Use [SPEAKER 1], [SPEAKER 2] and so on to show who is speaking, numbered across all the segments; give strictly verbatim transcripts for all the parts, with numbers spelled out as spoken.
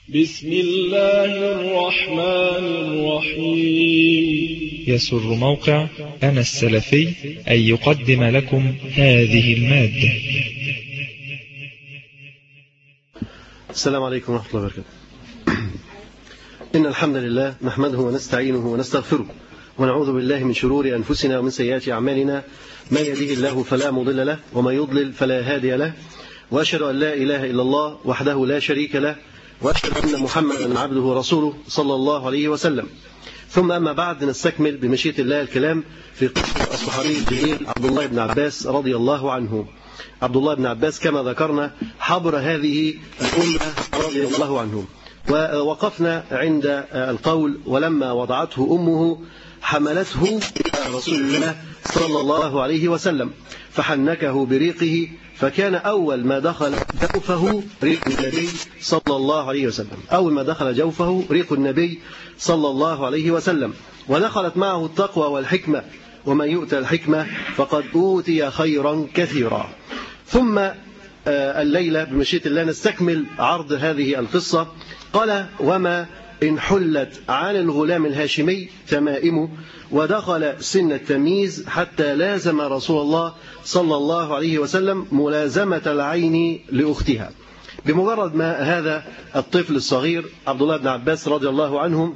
[SPEAKER 1] بسم الله الرحمن الرحيم.
[SPEAKER 2] يسر موقع أنا السلفي أن يقدم لكم هذه المادة.
[SPEAKER 3] السلام عليكم ورحمة الله وبركاته. إن الحمد لله نحمده ونستعينه ونستغفره ونعوذ بالله من شرور أنفسنا ومن سيئات أعمالنا، من يهده الله فلا مضل له ومن يضلل فلا هادي له، وأشهد أن لا إله إلا الله وحده لا شريك له، وأشهد أن محمدا عبده ورسوله صلى الله عليه وسلم. ثم أما بعد، نستكمل بمشيئة الله الكلام في قصة الصحابي الجليل عبد الله بن عباس رضي الله عنه. عبد الله بن عباس كما ذكرنا حبر هذه الأمة رضي الله عنه، ووقفنا عند القول ولما وضعته أمه حملته إلى رسول الله صلى الله عليه وسلم فحنكه بريقه، فكان أول ما دخل جوفه ريق النبي صلى الله عليه وسلم أول ما دخل جوفه ريق النبي صلى الله عليه وسلم ودخلت معه التقوى والحكمة، ومن يؤتى الحكمة فقد أوتي خيرا كثيرا. ثم الليلة بمشيئة الله نستكمل عرض هذه القصة. قال: وما إن حلت عن الغلام الهاشمي تمائمه ودخل سن التمييز حتى لازم رسول الله صلى الله عليه وسلم ملازمة العين لأختها. بمجرد ما هذا الطفل الصغير عبد الله بن عباس رضي الله عنه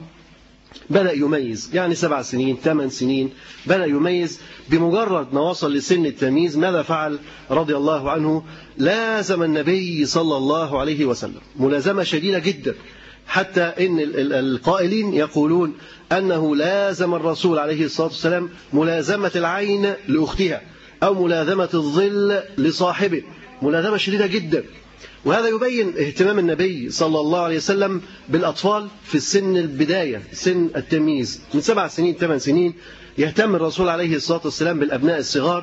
[SPEAKER 3] بدأ يميز، يعني سبع سنين ثمان سنين بدأ يميز، بمجرد ما وصل لسن التمييز ماذا فعل رضي الله عنه؟ لازم النبي صلى الله عليه وسلم ملازمة شديدة جدا، حتى إن القائلين يقولون أنه لازم الرسول عليه الصلاة والسلام ملازمة العين لأختها أو ملازمة الظل لصاحبه، ملازمة شديدة جدا. وهذا يبين اهتمام النبي صلى الله عليه وسلم بالأطفال في السن البداية، سن التمييز من سبع سنين ثمان سنين. يهتم الرسول عليه الصلاة والسلام بالأبناء الصغار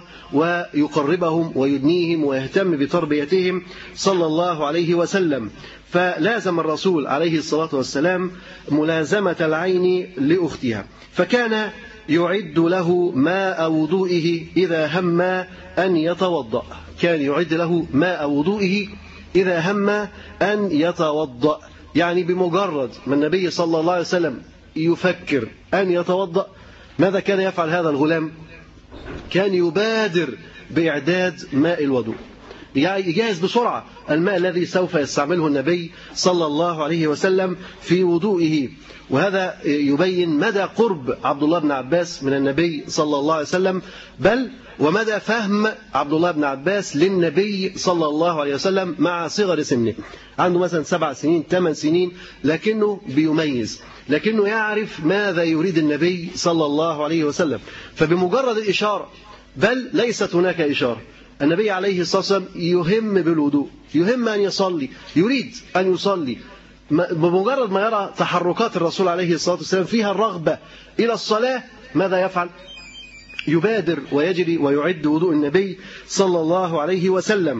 [SPEAKER 3] ويقربهم ويدنيهم ويهتم بتربيتهم صلى الله عليه وسلم. فلازم الرسول عليه الصلاة والسلام ملازمة العين لأختها، فكان يعد له ماء وضوئه إذا هم أن يتوضأ كان يعد له ماء وضوئه إذا هم أن يتوضأ يعني بمجرد ما النبي صلى الله عليه وسلم يفكر أن يتوضأ، ماذا كان يفعل هذا الغلام؟ كان يبادر بإعداد ماء الوضوء، يعني يجهز بسرعة الماء الذي سوف يستعمله النبي صلى الله عليه وسلم في وضوئه. وهذا يبين مدى قرب عبد الله بن عباس من النبي صلى الله عليه وسلم، بل ومدى فهم عبد الله بن عباس للنبي صلى الله عليه وسلم مع صغر سنه. عنده مثلا سبع سنين ثمان سنين، لكنه بيميز، لكنه يعرف ماذا يريد النبي صلى الله عليه وسلم. فبمجرد الإشارة، بل ليست هناك إشارة، النبي عليه الصلاة والسلام يهم بالوضوء، يهم أن يصلي، يريد أن يصلي. بمجرد ما يرى تحركات الرسول عليه الصلاة والسلام فيها الرغبة إلى الصلاة، ماذا يفعل؟ يبادر ويجري ويعد وضوء النبي صلى الله عليه وسلم.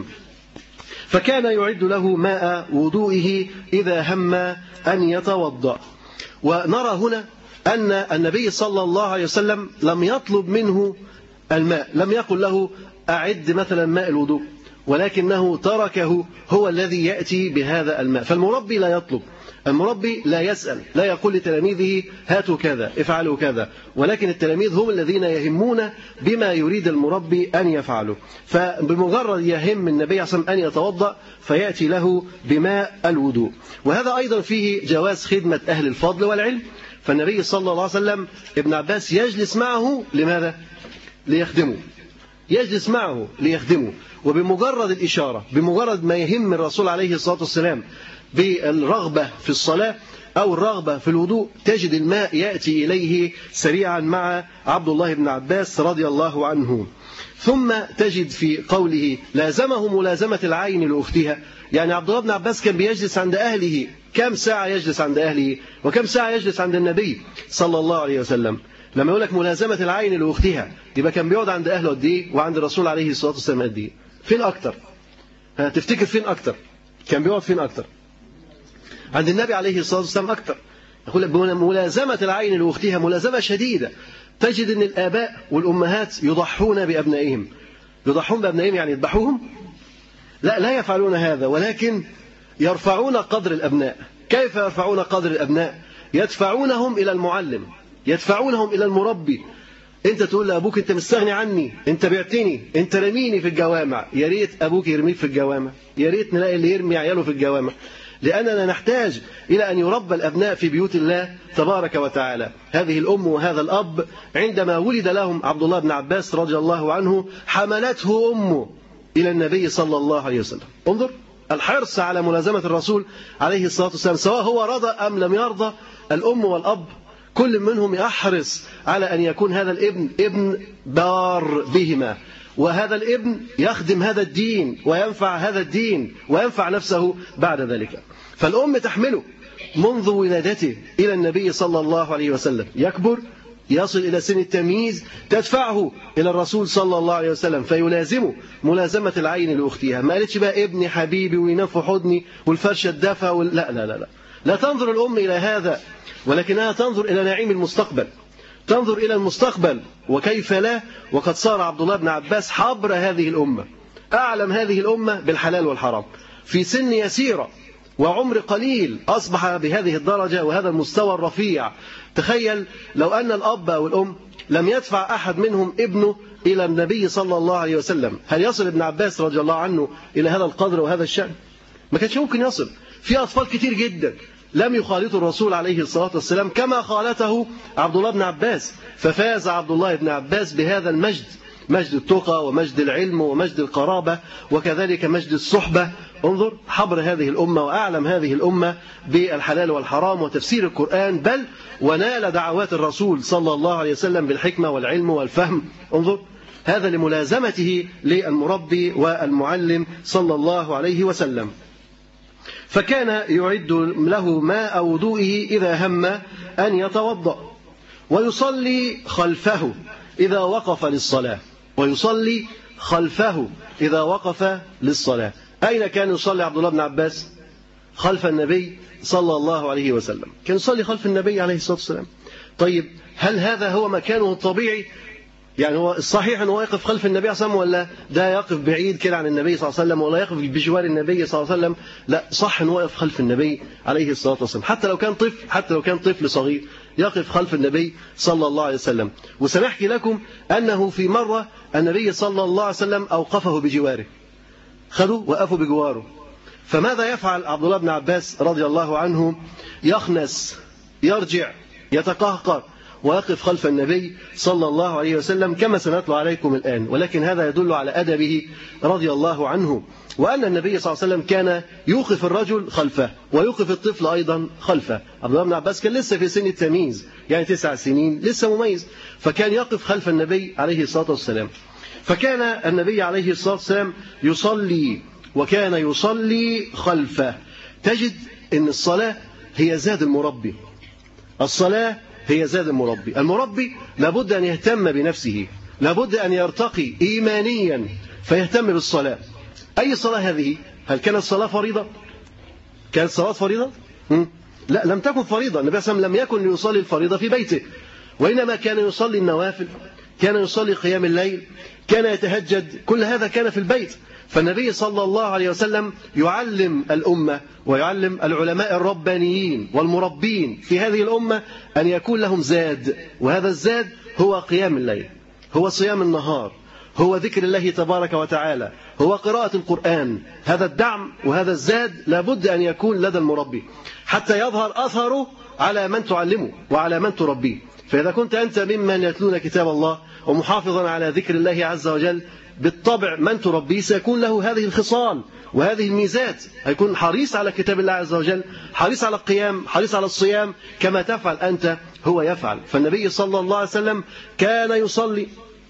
[SPEAKER 3] فكان يعد له ماء وضوئه إذا هم أن يتوضأ. ونرى هنا أن النبي صلى الله عليه وسلم لم يطلب منه الماء، لم يقل له أعد مثلا ماء الوضوء، ولكنه تركه هو الذي يأتي بهذا الماء. فالمربي لا يطلب، المربي لا يسأل، لا يقول لتلاميذه هاتوا كذا افعلوا كذا، ولكن التلاميذ هم الذين يهمون بما يريد المربي أن يفعله. فبمجرد يهم النبي صلى الله عليه وسلم أن يتوضأ فيأتي له بماء الوضوء. وهذا أيضا فيه جواز خدمة أهل الفضل والعلم. فالنبي صلى الله عليه وسلم ابن عباس يجلس معه لماذا؟ ليخدمه، يجلس معه ليخدمه. وبمجرد الإشارة، بمجرد ما يهم الرسول عليه الصلاة والسلام بالرغبة في الصلاة أو الرغبة في الوضوء، تجد الماء يأتي إليه سريعا مع عبد الله بن عباس رضي الله عنه. ثم تجد في قوله لازمه ملازمة العين لأختها، يعني عبد الله بن عباس كان بيجلس عند أهله كم ساعة يجلس عند أهله وكم ساعة يجلس عند النبي صلى الله عليه وسلم. لما يقول لك ملازمة العين لأختها، يبقى كان بيقعد عند أهله قد إيه وعند الرسول عليه الصلاة والسلام قد إيه؟ فين أكتر؟ هتفتكر فين أكتر؟ كان بيقعد فين أكتر؟ عند النبي عليه الصلاة والسلام أكتر. يقول لك ملازمة العين لأختها ملازمة شديدة. تجد أن الآباء والأمهات يضحون بأبنائهم. يضحون بأبنائهم يعني يذبحوهم؟ لا، لا يفعلون هذا، ولكن يرفعون قدر الأبناء، كيف يرفعون قدر الأبناء؟ يدفعونهم إلى المعلم، يدفعونهم إلى المربي. أنت تقول لأبوك أنت مستغني عني، أنت بعتني، أنت رميني في الجوامع. يا ريت أبوك يرميك في الجوامع، يا ريت نلاقي اللي يرمي عياله في الجوامع، لأننا نحتاج إلى أن يربى الأبناء في بيوت الله تبارك وتعالى. هذه الأم وهذا الأب عندما ولد لهم عبد الله بن عباس رضي الله عنه حملته أمه إلى النبي صلى الله عليه وسلم. انظر الحرص على ملازمة الرسول عليه الصلاة والسلام، سواء هو رضى أم لم يرضى. الأم والأب كل منهم يحرص على أن يكون هذا الابن ابن بار بهما، وهذا الابن يخدم هذا الدين وينفع هذا الدين وينفع نفسه بعد ذلك. فالأم تحمله منذ ولادته إلى النبي صلى الله عليه وسلم، يكبر يصل إلى سن التمييز، تدفعه إلى الرسول صلى الله عليه وسلم فيلازمه ملازمة العين لأختها. ما قالتش بقى ابني حبيبي وينام في حضني والفرشة الدفى وال... لا لا لا لا لا تنظر الأم إلى هذا، ولكنها تنظر إلى نعيم المستقبل، تنظر إلى المستقبل. وكيف لا وقد صار عبد الله بن عباس حبر هذه الأمة، أعلم هذه الأمة بالحلال والحرام في سن يسيرة وعمر قليل، أصبح بهذه الدرجة وهذا المستوى الرفيع. تخيل لو أن الأب أو الأم لم يدفع أحد منهم ابنه إلى النبي صلى الله عليه وسلم، هل يصل ابن عباس رضي الله عنه إلى هذا القدر وهذا الشأن؟ ما كانش ممكن يصل. في أطفال كتير جدا لم يخالطوا الرسول عليه الصلاة والسلام كما خالته عبد الله بن عباس، ففاز عبد الله بن عباس بهذا المجد، مجد التقى ومجد العلم ومجد القرابة وكذلك مجد الصحبة. انظر حبر هذه الأمة وأعلم هذه الأمة بالحلال والحرام وتفسير القرآن، بل ونال دعوات الرسول صلى الله عليه وسلم بالحكمة والعلم والفهم. انظر هذا لملازمته للمربي والمعلم صلى الله عليه وسلم. فكان يعد له ماء وضوئه إذا هم أن يتوضأ، ويصلي خلفه إذا وقف للصلاة، ويصلي خلفه إذا وقف للصلاة. أين كان يصلي عبد الله بن عباس؟ خلف النبي صلى الله عليه وسلم، كان يصلي خلف النبي عليه الصلاة والسلام. طيب هل هذا هو مكانه الطبيعي؟ يعني هو الصحيح أنه يقف خلف النبي صلى الله عليه وسلم، ولا ده يقف بعيد كده عن النبي صلى الله عليه وسلم، ولا يقف بجوار النبي صلى الله عليه وسلم؟ لا، صح أنه يقف خلف النبي عليه الصلاة والسلام، حتى لو كان طفل، حتى لو كان طفل صغير يقف خلف النبي صلى الله عليه وسلم. وسنحكي لكم أنه في مرة النبي صلى الله عليه وسلم أوقفه بجواره، خذوا وقفوا بجواره. فماذا يفعل عبد الله بن عباس رضي الله عنه؟ يخنس، يرجع، يتقهقر ويقف خلف النبي صلى الله عليه وسلم كما سنتلو عليكم الآن. ولكن هذا يدل على أدبه رضي الله عنه، وأن النبي صلى الله عليه وسلم كان يوقف الرجل خلفه ويوقف الطفل أيضا خلفه. عبد الله بن عباس كان لسه في سن التمييز، يعني تسع سنين لسه مميز، فكان يقف خلف النبي عليه الصلاة والسلام. فكان النبي عليه الصلاة والسلام يصلي وكان يصلي خلفه. تجد أن الصلاة هي زاد المربي، الصلاة هي زاد المربي. المربي لابد أن يهتم بنفسه، لابد أن يرتقي إيمانيا فيهتم بالصلاة. أي صلاة هذه؟ هل كانت صلاة فريضة؟ كانت صلاة فريضة؟ لا، لم تكن فريضة. النبي صلى الله عليه وسلم لم يكن يصلي الفريضة في بيته، وإنما كان يصلي النوافل، كان يصلي قيام الليل، كان يتهجد، كل هذا كان في البيت. فالنبي صلى الله عليه وسلم يعلم الأمة ويعلم العلماء الربانيين والمربين في هذه الأمة أن يكون لهم زاد، وهذا الزاد هو قيام الليل، هو صيام النهار، هو ذكر الله تبارك وتعالى، هو قراءة القرآن. هذا الدعم وهذا الزاد لابد أن يكون لدى المربي حتى يظهر أثره على من تعلمه وعلى من تربيه. فإذا كنت أنت ممن يتلون كتاب الله ومحافظا على ذكر الله عز وجل، بالطبع من تربيه سيكون له هذه الخصال وهذه الميزات، هيكون حريص على كتاب الله عز وجل، حريص على القيام، حريص على الصيام كما تفعل أنت هو يفعل. فالنبي صلى الله عليه وسلم كان يصلي،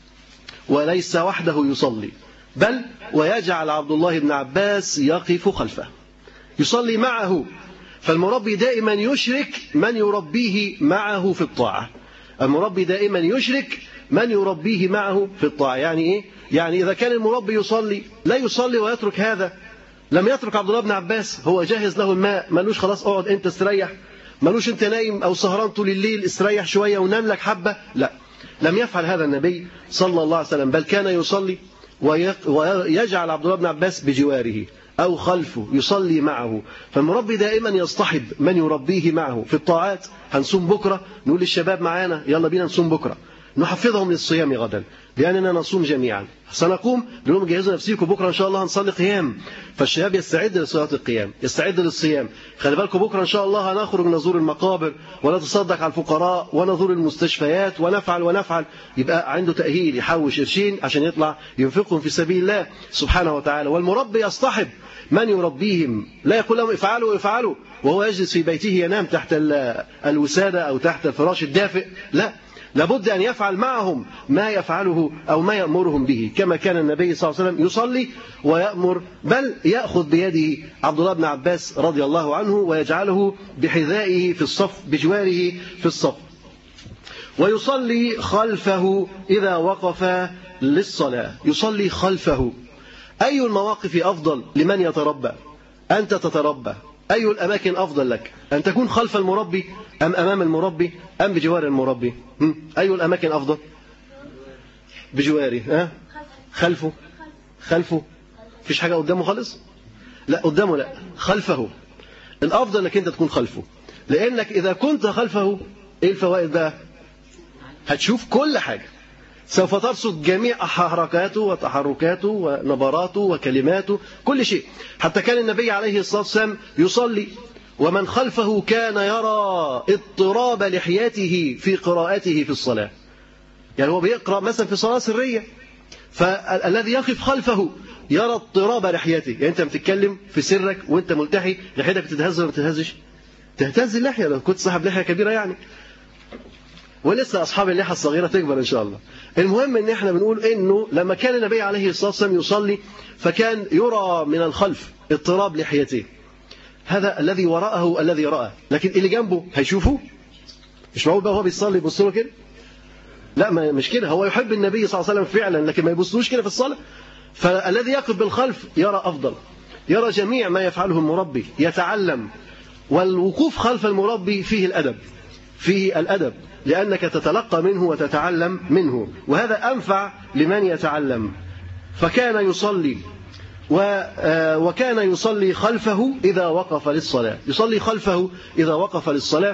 [SPEAKER 3] وليس وحده يصلي، بل ويجعل عبد الله بن عباس يقف خلفه يصلي معه. فالمربي دائما يشرك من يربيه معه في الطاعة، المربي دائما يشرك من يربيه معه في الطاعة. يعني إيه؟ يعني إذا كان المربي يصلي لا يصلي ويترك هذا. لم يترك عبد الله بن عباس، هو جاهز له الماء، ملوش خلاص اقعد أنت استريح، ملوش أنت نايم أو سهران طول الليل استريح شوية ونام لك حبة، لا، لم يفعل هذا النبي صلى الله عليه وسلم، بل كان يصلي ويجعل عبد الله بن عباس بجواره أو خلفه يصلي معه. فالمربي دائما يصطحب من يربيه معه في الطاعات. هنصوم بكرة، نقول للشباب معانا يلا بينا نصوم بكرة، نحفظهم للصيام غدا لأننا نصوم جميعا. سنقوم لهم جهزوا نفسيكم بكرة إن شاء الله هنصلي قيام، فالشباب يستعد لصلاة القيام، يستعد للصيام. خلي بالكم بكرة إن شاء الله هنخرج نزور المقابر ونتصدق على الفقراء ونزور المستشفيات ونفعل ونفعل. يبقى عنده تأهيل، يحوش قرشين عشان يطلع ينفقهم في سبيل الله سبحانه وتعالى. والمربي يصطحب من يربيهم، لا يقول لهم افعلوا افعلوا وهو يجلس في بيته ينام تحت الوسادة أو تحت الفراش الدافئ، لا، لابد أن يفعل معهم ما يفعله أو ما يأمرهم به، كما كان النبي صلى الله عليه وسلم يصلي ويأمر، بل يأخذ بيده عبد الله بن عباس رضي الله عنه ويجعله بحذائه في الصف، بجواره في الصف، ويصلي خلفه إذا وقف للصلاة. يصلي خلفه. أي المواقف أفضل لمن يتربى؟ أنت تتربى، أي الأماكن أفضل لك؟ أن تكون خلف المربي أم أمام المربي أم بجوار المربي؟ أي الأماكن أفضل؟ بجواره. ها؟ خلفه. خلفه فيش حاجة قدامه خالص؟ لا قدامه، لا خلفه. الأفضل أنك أنت تكون خلفه، لأنك إذا كنت خلفه إيه الفوائد بقى؟ هتشوف كل حاجة، سوف ترصد جميع حركاته وتحركاته ونبراته وكلماته، كل شيء. حتى كان النبي عليه الصلاة والسلام يصلي ومن خلفه كان يرى اضطراب لحيته في قراءته في الصلاة. يعني هو بيقرأ مثلا في صلاة سرية، فالذي يقف خلفه يرى اضطراب لحيته. يعني أنت بتتكلم في سرك وأنت ملتحي، لحيتك بتتهز ولا ما بتتهزش؟ تهتز اللحية لو كنت صاحب لحية كبيرة يعني، ولسه أصحاب اللحى الصغيرة تكبر إن شاء الله. المهم إن إحنا بنقول إنه لما كان النبي عليه الصلاة والسلام يصلي فكان يرى من الخلف اضطراب لحيته. هذا الذي وراءه الذي رأى، لكن اللي جنبه هيشوفه؟ مش معقول بقى هو بيصلي يبص له كده؟ لا، ما مش كده. هو يحب النبي صلى الله عليه وسلم فعلا، لكن ما يبصلوش كده في الصلاة. فالذي يقف بالخلف يرى أفضل، يرى جميع ما يفعله المربي، يتعلم. والوقوف خلف المربي فيه الأدب، فيه الأدب، لأنك تتلقى منه وتتعلم منه، وهذا أنفع لمن يتعلم. فكان يصلي وكان يصلي خلفه إذا وقف للصلاة. يصلي خلفه إذا وقف للصلاة،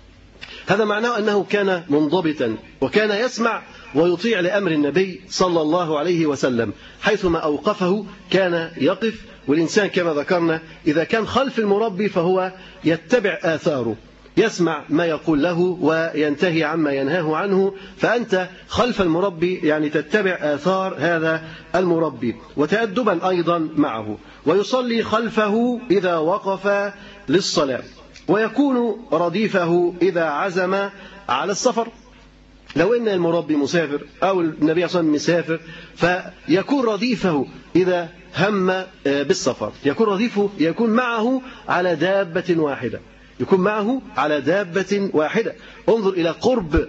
[SPEAKER 3] هذا معناه أنه كان منضبطا وكان يسمع ويطيع لأمر النبي صلى الله عليه وسلم، حيثما أوقفه كان يقف. والإنسان كما ذكرنا إذا كان خلف المربي فهو يتبع آثاره، يسمع ما يقول له وينتهي عما ينهاه عنه. فأنت خلف المربي يعني تتبع آثار هذا المربي وتأدبا أيضا معه. ويصلي خلفه إذا وقف للصلاة، ويكون رديفه إذا عزم على السفر. لو إن المربي مسافر أو النبي صلى الله عليه وسلم مسافر فيكون رديفه إذا هم بالسفر، يكون رديفه يكون معه على دابة واحدة، يكون معه على دابة واحدة. انظر إلى قرب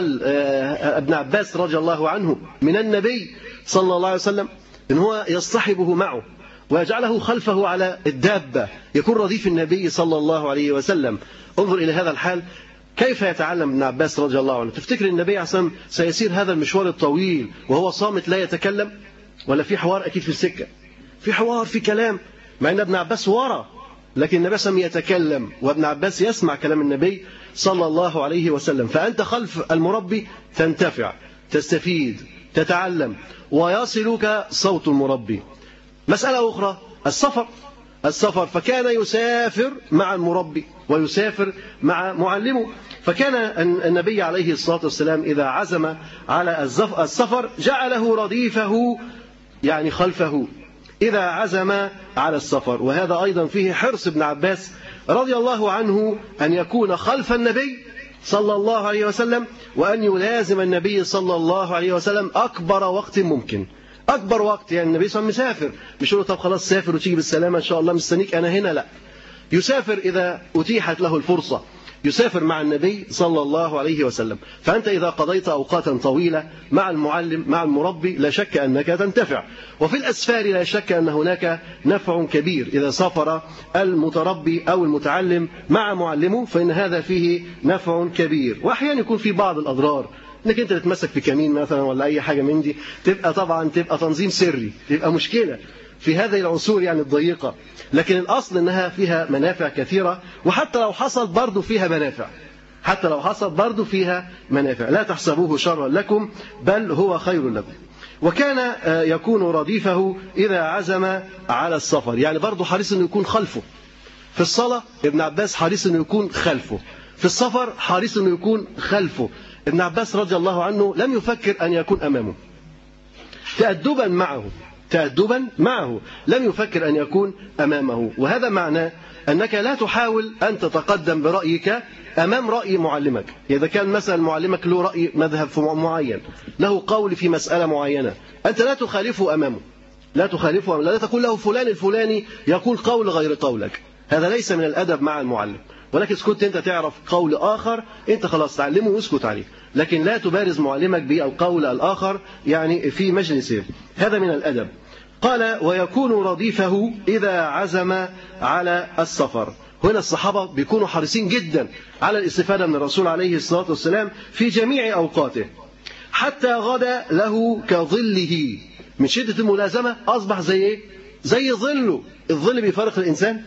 [SPEAKER 3] ابن عباس رضي الله عنه من النبي صلى الله عليه وسلم، إن هو يصطحبه معه ويجعله خلفه على الدابة، يكون رديف النبي صلى الله عليه وسلم. انظر إلى هذا الحال، كيف يتعلم ابن عباس رضي الله عنه؟ تفتكر النبي عليه الصلاة والسلام سيسير هذا المشوار الطويل وهو صامت لا يتكلم؟ ولا في حوار؟ أكيد في السكة في حوار، في كلام، مع أن ابن عباس ورا، لكن النبي صلى الله عليه وسلم يتكلم وابن عباس يسمع كلام النبي صلى الله عليه وسلم. فأنت خلف المربي تنتفع، تستفيد، تتعلم، ويصلك صوت المربي. مسألة أخرى، السفر. السفر فكان يسافر مع المربي ويسافر مع معلمه. فكان النبي عليه الصلاة والسلام إذا عزم على السفر جعله رديفه يعني خلفه إذا عزم على السفر. وهذا أيضا فيه حرص ابن عباس رضي الله عنه أن يكون خلف النبي صلى الله عليه وسلم، وأن يلازم النبي صلى الله عليه وسلم أكبر وقت ممكن. أكبر وقت يعني النبي صلى الله عليه وسلم مسافر، مش يقول طب خلاص سافر وتيجي بالسلامة إن شاء الله مستنيك أنا هنا، لا، يسافر إذا أتيحت له الفرصة، يسافر مع النبي صلى الله عليه وسلم. فأنت إذا قضيت أوقاتا طويلة مع المعلم مع المربي لا شك أنك تنتفع، وفي الأسفار لا شك أن هناك نفع كبير. إذا سافر المتربي أو المتعلم مع معلمه فإن هذا فيه نفع كبير، وأحيانا يكون في بعض الأضرار، انك انت تتمسك في كمين مثلا ولا اي حاجه من دي، تبقى طبعا تبقى تنظيم سري، تبقى مشكله في هذه العصور يعني الضيقه. لكن الاصل انها فيها منافع كثيره، وحتى لو حصل برضه فيها منافع، حتى لو حصل برضه فيها منافع. لا تحسبوه شرا لكم بل هو خير لكم. وكان يكون رديفه إذا عزم على السفر، يعني برضه حريص أنه يكون خلفه في الصلاة. ابن عباس حريص أنه يكون خلفه في السفر، حريص أنه يكون خلفه. ابن عباس رضي الله عنه لم يفكر أن يكون أمامه، تأدبا معه تأدبا معه لم يفكر أن يكون أمامه. وهذا معناه أنك لا تحاول أن تتقدم برأيك أمام رأي معلمك. إذا كان مثلا معلمك له رأي مذهب معين، له قول في مسألة معينة، أنت لا تخالفه أمامه، لا تخالفه أمامه. لا تقول له فلان الفلاني يقول قول غير قولك، هذا ليس من الأدب مع المعلم. ولكن كنت أنت تعرف قول آخر، أنت خلاص تعلمه واسكت عليه، لكن لا تبارز معلمك بالقول الآخر يعني في مجلسه، هذا من الأدب. قال ويكون رديفه إذا عزم على السفر. هنا الصحابة بيكونوا حريصين جدا على الاستفادة من الرسول عليه الصلاة والسلام في جميع أوقاته، حتى غدا له كظله. من شدة الملازمة أصبح زي إيه؟ زي ظله. الظل بيفارق الإنسان؟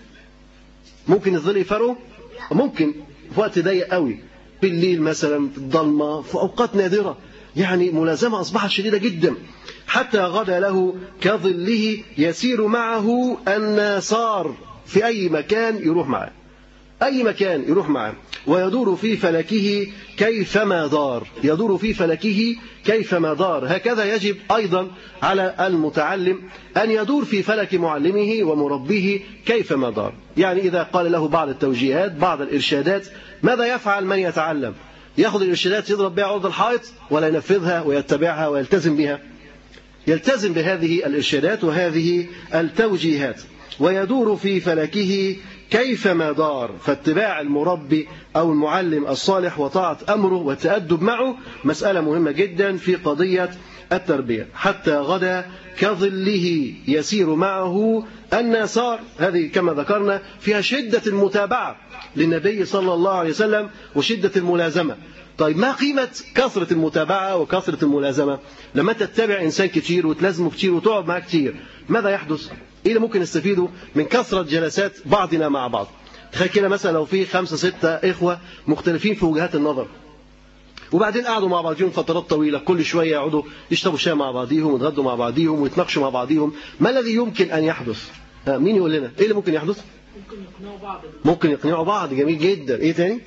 [SPEAKER 3] ممكن الظل يفارقه؟ ممكن في وقت ضيق قوي، بالليل مثلا، في الضلمة، في أوقات نادرة، يعني ملازمة أصبحت شديدة جدا. حتى غدا له كظله يسير معه الناصار، في أي مكان يروح معه، أي مكان يروح معه. ويدور في فلكه كيفما دار، يدور في فلكه كيفما دار. هكذا يجب أيضا على المتعلم أن يدور في فلك معلمه ومربيه كيفما دار. يعني إذا قال له بعض التوجيهات، بعض الإرشادات، ماذا يفعل من يتعلم؟ يأخذ الإرشادات يضرب بها عرض الحائط، ولا ينفذها ويتبعها ويلتزم بها؟ يلتزم بهذه الإرشادات وهذه التوجيهات. ويدور في فلكه كيفما دار. فاتباع المربي أو المعلم الصالح وطاعة أمره والتأدب معه مسألة مهمة جدا في قضية التربية. حتى غدا كظله يسير معه الناصار. هذه كما ذكرنا فيها شدة المتابعة للنبي صلى الله عليه وسلم وشدة الملازمة. طيب ما قيمة كثرة المتابعة وكثرة الملازمة؟ لما تتبع إنسان كتير وتلازمه كتير وتقعد معه كتير، ماذا يحدث؟ إيه اللي ممكن نستفيده من كثرة جلسات بعضنا مع بعض؟ تخيل كده مثلا لو في خمسة ستة إخوة مختلفين في وجهات النظر، وبعدين قعدوا مع بعضهم فترات طويلة، كل شوية يقعدوا يشربوا شاي مع بعضهم ويتغدوا مع بعضهم ويتناقشوا مع بعضهم، ما الذي يمكن أن يحدث؟ مين يقول لنا؟ إيه اللي ممكن يحدث؟
[SPEAKER 4] ممكن يقنعوا بعض.
[SPEAKER 3] ممكن يقنعوا بعض، جميل جدا. إيه تاني؟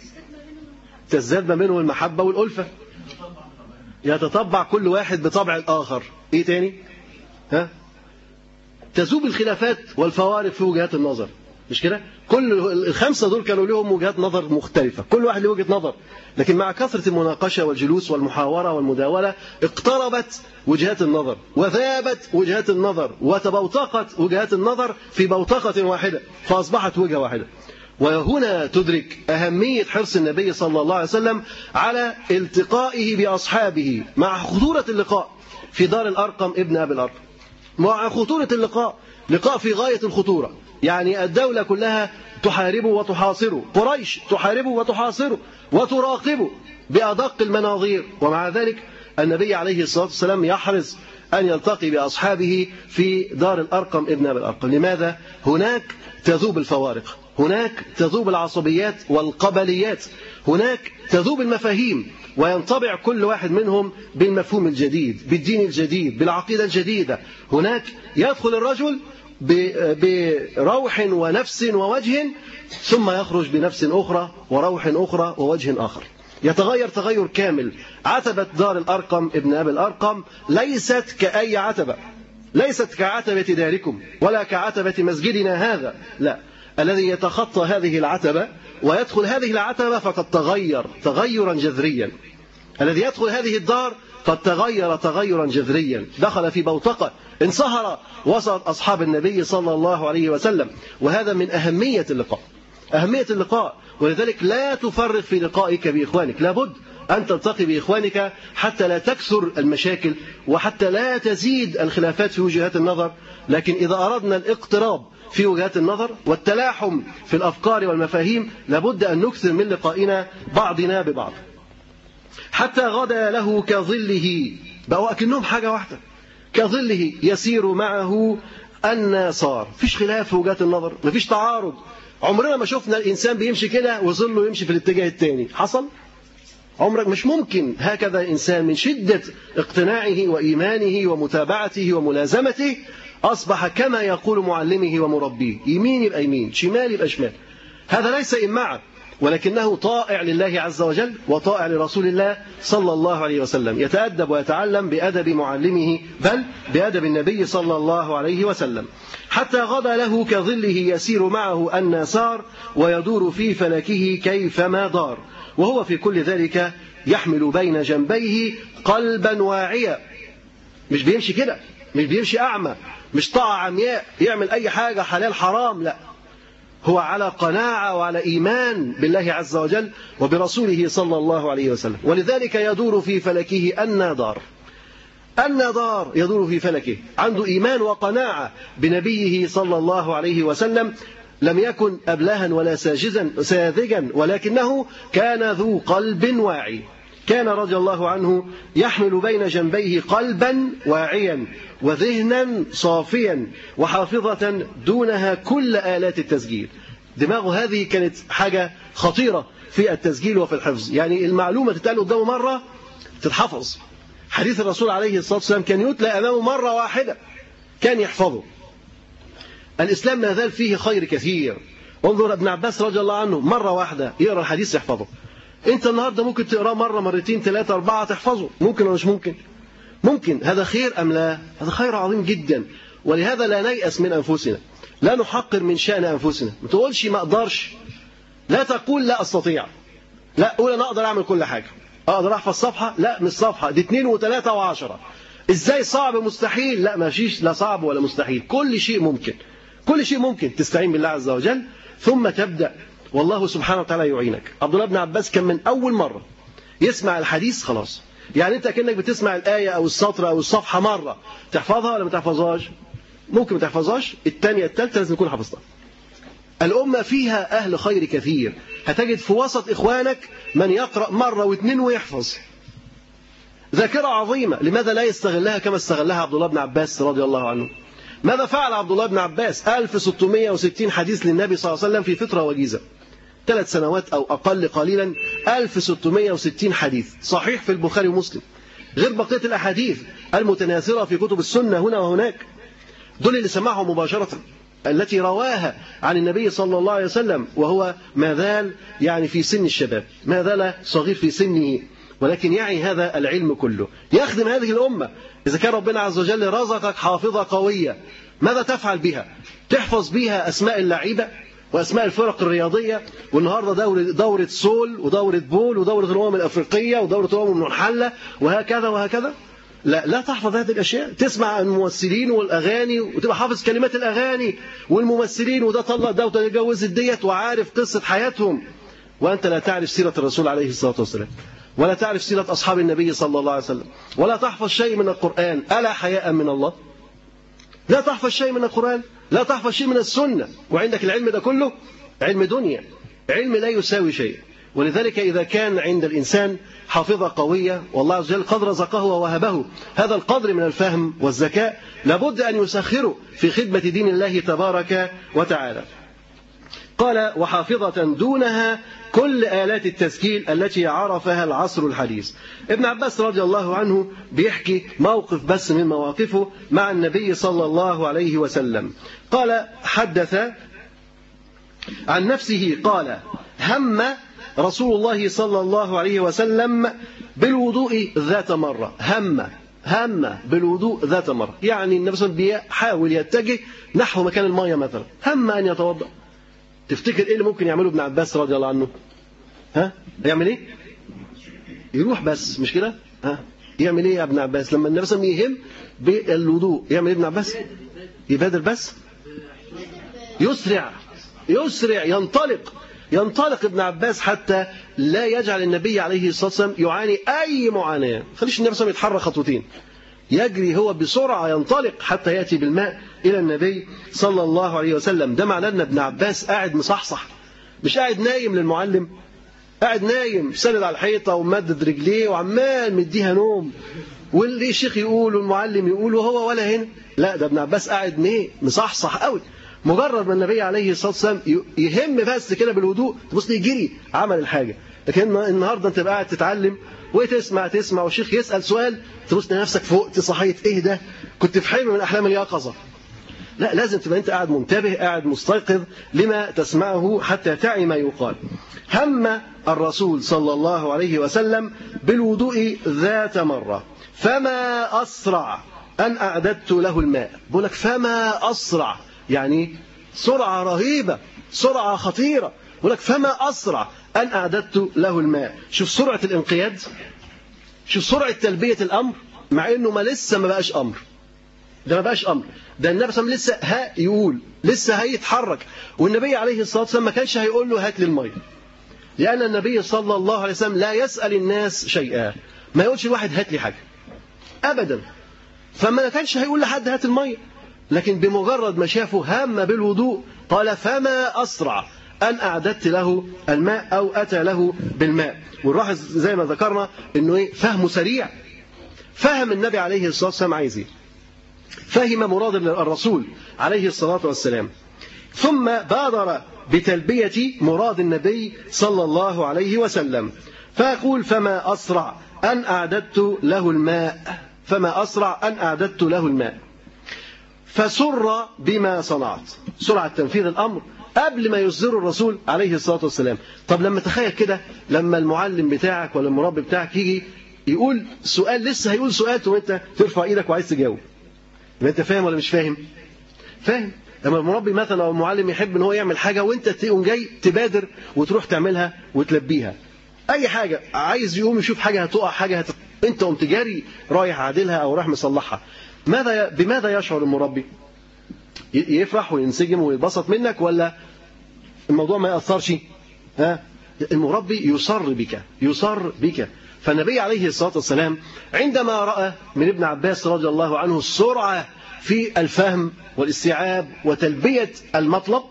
[SPEAKER 3] تزداد ما بينهم المحبة والألفة، يتطبع كل واحد بطبع الآخر. إيه تاني؟ ها؟ تذوب الخلافات والفوارق في وجهات النظر، مش كده؟ كل الخمسة دول كانوا لهم وجهات نظر مختلفة، كل واحد له وجهة نظر، لكن مع كثرة المناقشة والجلوس والمحاورة والمداولة اقتربت وجهات النظر وذابت وجهات النظر وتبوتقت وجهات النظر في بوتقة واحدة، فأصبحت وجهة واحدة. وهنا تدرك أهمية حرص النبي صلى الله عليه وسلم على التقائه بأصحابه مع خطورة اللقاء في دار الأرقم ابن أبي الأرقم. مع خطورة اللقاء، لقاء في غاية الخطورة، يعني الدولة كلها تحاربه وتحاصره، قريش تحاربه وتحاصره وتراقبه بأدق المناظير، ومع ذلك النبي عليه الصلاة والسلام يحرص أن يلتقي بأصحابه في دار الأرقم ابن أبي الأرقم. لماذا؟ هناك تذوب الفوارق، هناك تذوب العصبيات والقبليات، هناك تذوب المفاهيم، وينطبع كل واحد منهم بالمفهوم الجديد، بالدين الجديد، بالعقيدة الجديدة. هناك يدخل الرجل بروح ونفس ووجه، ثم يخرج بنفس أخرى وروح أخرى ووجه آخر، يتغير تغير كامل. عتبة دار الأرقم ابن أبي الأرقم ليست كأي عتبة، ليست كعتبة داركم ولا كعتبة مسجدنا هذا، لا، الذي يتخطى هذه العتبة ويدخل هذه العتبة فقد تغير تغيرا جذريا. الذي يدخل هذه الدار قد تغير تغيرا جذريا، دخل في بوتقة، انصهر وسط أصحاب النبي صلى الله عليه وسلم. وهذا من أهمية اللقاء، أهمية اللقاء. ولذلك لا تفرق في لقائك بإخوانك، لابد أن تلتقي بإخوانك حتى لا تكثر المشاكل وحتى لا تزيد الخلافات في وجهات النظر. لكن إذا أردنا الاقتراب في وجهات النظر والتلاحم في الأفكار والمفاهيم، لابد أن نكثر من لقائنا بعضنا ببعض. حتى غدا له كظله، بقوا أكنهم حاجة واحدة، كظله يسير معه الناصار. مفيش خلاف في وجهات النظر، مفيش تعارض. عمرنا ما شفنا الإنسان بيمشي كده وظله يمشي في الاتجاه الثاني، حصل؟ عمرك مش ممكن. هكذا الإنسان من شدة اقتناعه وإيمانه ومتابعته وملازمته أصبح كما يقول معلمه ومربيه، يمين يبقى يمين، شمال يبقى شمال. هذا ليس إماعة، ولكنه طائع لله عز وجل وطائع لرسول الله صلى الله عليه وسلم، يتأدب ويتعلم بأدب معلمه بل بأدب النبي صلى الله عليه وسلم. حتى غدا له كظله يسير معه الناصار ويدور في فلكه كيفما دار، وهو في كل ذلك يحمل بين جنبيه قلبا واعيا. مش بيمشي كده، مش بيمشي أعمى، مش طاعة عمياء يعمل أي حاجة حلال حرام، لا، هو على قناعة وعلى إيمان بالله عز وجل وبرسوله صلى الله عليه وسلم. ولذلك يدور في فلكه النادار، النادار يدور في فلكه، عنده إيمان وقناعة بنبيه صلى الله عليه وسلم. لم يكن أبلها ولا ساجزا ساذجا، ولكنه كان ذو قلب واعي. كان رضي الله عنه يحمل بين جنبيه قلبا واعيا وذهنا صافيا وحافظة دونها كل آلات التسجيل. دماغه هذه كانت حاجة خطيرة في التسجيل وفي الحفظ، يعني المعلومة تتقال قدامه مرة تتحفظ. حديث الرسول عليه الصلاة والسلام كان يتلى أمامه مرة واحدة كان يحفظه. الإسلام ما زال فيه خير كثير. انظر ابن عباس رضي الله عنه مرة واحدة يقرأ الحديث يحفظه. انت النهاردة ممكن تقرأ مرة مرتين ثلاثة أربعة تحفظه، ممكن ولا مش ممكن؟ ممكن. هذا خير أم لا؟ هذا خير عظيم جدا. ولهذا لا نيأس من أنفسنا، لا نحقر من شأن أنفسنا. ما تقولش ما أقدرش، لا تقول لا أستطيع، لا قول أنا أقدر أعمل كل حاجة. أقدر أحفظ صفحة؟ لا مش صفحة، دي اثنين وثلاثة وعشرة. إزاي صعب مستحيل؟ لا ما فيش لا صعب ولا مستحيل، كل شيء ممكن، كل شيء ممكن. تستعين بالله عز وجل ثم تبدأ، والله سبحانه وتعالى يعينك. عبد الله بن عباس كان من أول مرة يسمع الحديث خلاص، يعني أنت كأنك بتسمع الآية أو السطر أو الصفحة مرة، تحفظها ولا ما تحفظهاش؟ ممكن ما تحفظهاش، الثانية الثالثة لازم تكون حفظتها. الأمة فيها أهل خير كثير، هتجد في وسط إخوانك من يقرأ مرة واثنين ويحفظ. ذاكرة عظيمة، لماذا لا يستغلها كما استغلها عبد الله بن عباس رضي الله عنه؟ ماذا فعل عبد الله بن عباس؟ ألف وستمائة وستين حديث للنبي صلى الله عليه وسلم في فترة وجيزة، ثلاث سنوات أو أقل قليلا. ألف وستمائة وستين حديث صحيح في البخاري ومسلم، غير بقية الأحاديث المتناثرة في كتب السنة هنا وهناك. دول اللي سمعهم مباشرة، التي رواها عن النبي صلى الله عليه وسلم وهو ما زال يعني في سن الشباب، ما زال صغير في سنه، ولكن يعي هذا العلم كله يخدم هذه الأمة. إذا كان ربنا عز وجل رزقك حافظة قوية، ماذا تفعل بها؟ تحفظ بها أسماء اللعيبة وأسماء الفرق الرياضية، والنهاردة دورة, دورة سول ودورة بول ودورة الأمم الأفريقية ودورة الأمم المنحلة وهكذا وهكذا. لا لا تحفظ هذه الأشياء. تسمع عن الممثلين والأغاني وتبقى حافظ كلمات الأغاني والممثلين، وده طلق ده وده جوز الديت وعارف قصة حياتهم، وأنت لا تعرف سيرة الرسول عليه الصلاة والسلام، ولا تعرف سيرة أصحاب النبي صلى الله عليه وسلم، ولا تحفظ شيء من القرآن. ألا حياء من الله؟ لا تحفظ شيء من القرآن، لا تحفظ شيء من السنة، وعندك العلم ده كله علم دنيا، علم لا يساوي شيء. ولذلك إذا كان عند الإنسان حافظة قوية والله عز وجل قد رزقه ووهبه هذا القدر من الفهم والذكاء، لابد أن يسخره في خدمة دين الله تبارك وتعالى. قال وحافظة دونها كل آلات التسجيل التي عرفها العصر الحديث. ابن عباس رضي الله عنه بيحكي موقف بس من مواقفه مع النبي صلى الله عليه وسلم. قال حدث عن نفسه قال هم رسول الله صلى الله عليه وسلم بالوضوء ذات مرة. هم هم بالوضوء ذات مرة، يعني النبي صلى الله عليه وسلم بيحاول يتجه نحو مكان المية مثلا، هم أن يتوضأ. تفتكر إيه اللي ممكن يعمله ابن عباس رضي الله عنه؟ ها؟ يعمل إيه؟ يروح بس، مش كده؟ ها؟ يعمل إيه يا ابن عباس لما النبي صلى الله عليه وسلم يهم بالوضوء؟ يعمل إيه ابن عباس؟ يبادر بس، يسرع يسرع ينطلق ينطلق ابن عباس حتى لا يجعل النبي عليه الصلاة والسلام يعاني أي معاناة. خليش النبي صلى الله عليه وسلم يتحرك خطوتين، يجري هو بسرعة ينطلق حتى يأتي بالماء إلى النبي صلى الله عليه وسلم. ده معناه أن ابن عباس قاعد مصحصح، مش قاعد نايم للمعلم، قاعد نايم سند على الحيطة ومدد رجليه وعمال مديها نوم، واللي الشيخ يقول والمعلم يقول وهو ولا هنا. لا، ده ابن عباس قاعد نيه مصحصح قوي. مجرد ما النبي عليه الصلاة والسلام يهم بس كده بالهدوء تبص لي يجري عمل الحاجة. لكن النهارده انت قاعد تتعلم وتسمع تسمع والشيخ يسأل سؤال تبص لنفسك فوق صحيت، ايه ده؟ كنت في حلم من احلام اليقظة. لا، لازم تبقى انت قاعد منتبه، قاعد مستيقظ لما تسمعه حتى تعي ما يقال. هم الرسول صلى الله عليه وسلم بالوضوء ذات مرة فما أسرع أن أعددت له الماء. بقول لك فما أسرع، يعني سرعة رهيبة، سرعة خطيرة. بقول لك فما أسرع أن أعددت له الماء. شوف سرعة الانقياد، شوف سرعة تلبية الأمر، مع إنه ما لسه ما بقاش أمر. ده ما بقاش أمر، ده النبي صلى الله عليه وسلم لسه ها يقول، لسه هيتحرك. والنبي عليه الصلاة والسلام ما كانش هيقول له هات لي المية، لأن النبي صلى الله عليه وسلم لا يسأل الناس شيئا. ما يقولش الواحد هات لي حاجة أبدا، فما كانش هيقول لحد هات المية. لكن بمجرد ما شافه هم بالوضوء قال فما أسرع أن أعددت له الماء أو أتى له بالماء. ونلاحظ زي ما ذكرنا إنه إيه؟ فهمه سريع، فهم النبي عليه الصلاة والسلام عايز إيه، فهم مراد الرسول عليه الصلاة والسلام، ثم بادر بتلبية مراد النبي صلى الله عليه وسلم. فأقول فما أسرع أن أعددت له الماء، فما أسرع أن أعددت له الماء. فسر بما صنعت، سرعة تنفيذ الأمر قبل ما يصدر الرسول عليه الصلاة والسلام. طب لما تخيل كده، لما المعلم بتاعك ولا المربي بتاعك يجي يقول سؤال، لسه هيقول سؤال وانت ترفع ايدك وعايز تجاوب، يبقى انت فاهم ولا مش فاهم؟ فاهم. لما المربي مثلا او المعلم يحب ان هو يعمل حاجه وانت تقوم جاي تبادر وتروح تعملها وتلبيها، اي حاجه عايز يقوم يشوف حاجه هتقع، حاجه هت... انت قمت جاري رايح عادلها او رايح مصلحها، ماذا بماذا يشعر المربي؟ يفرح وينسجم ويتبسط منك ولا الموضوع ما يأثرش؟ ها؟ المربي يصر بك، يصر بك. فالنبي عليه الصلاة والسلام عندما رأى من ابن عباس رضي الله عنه السرعة في الفهم والاستيعاب وتلبية المطلب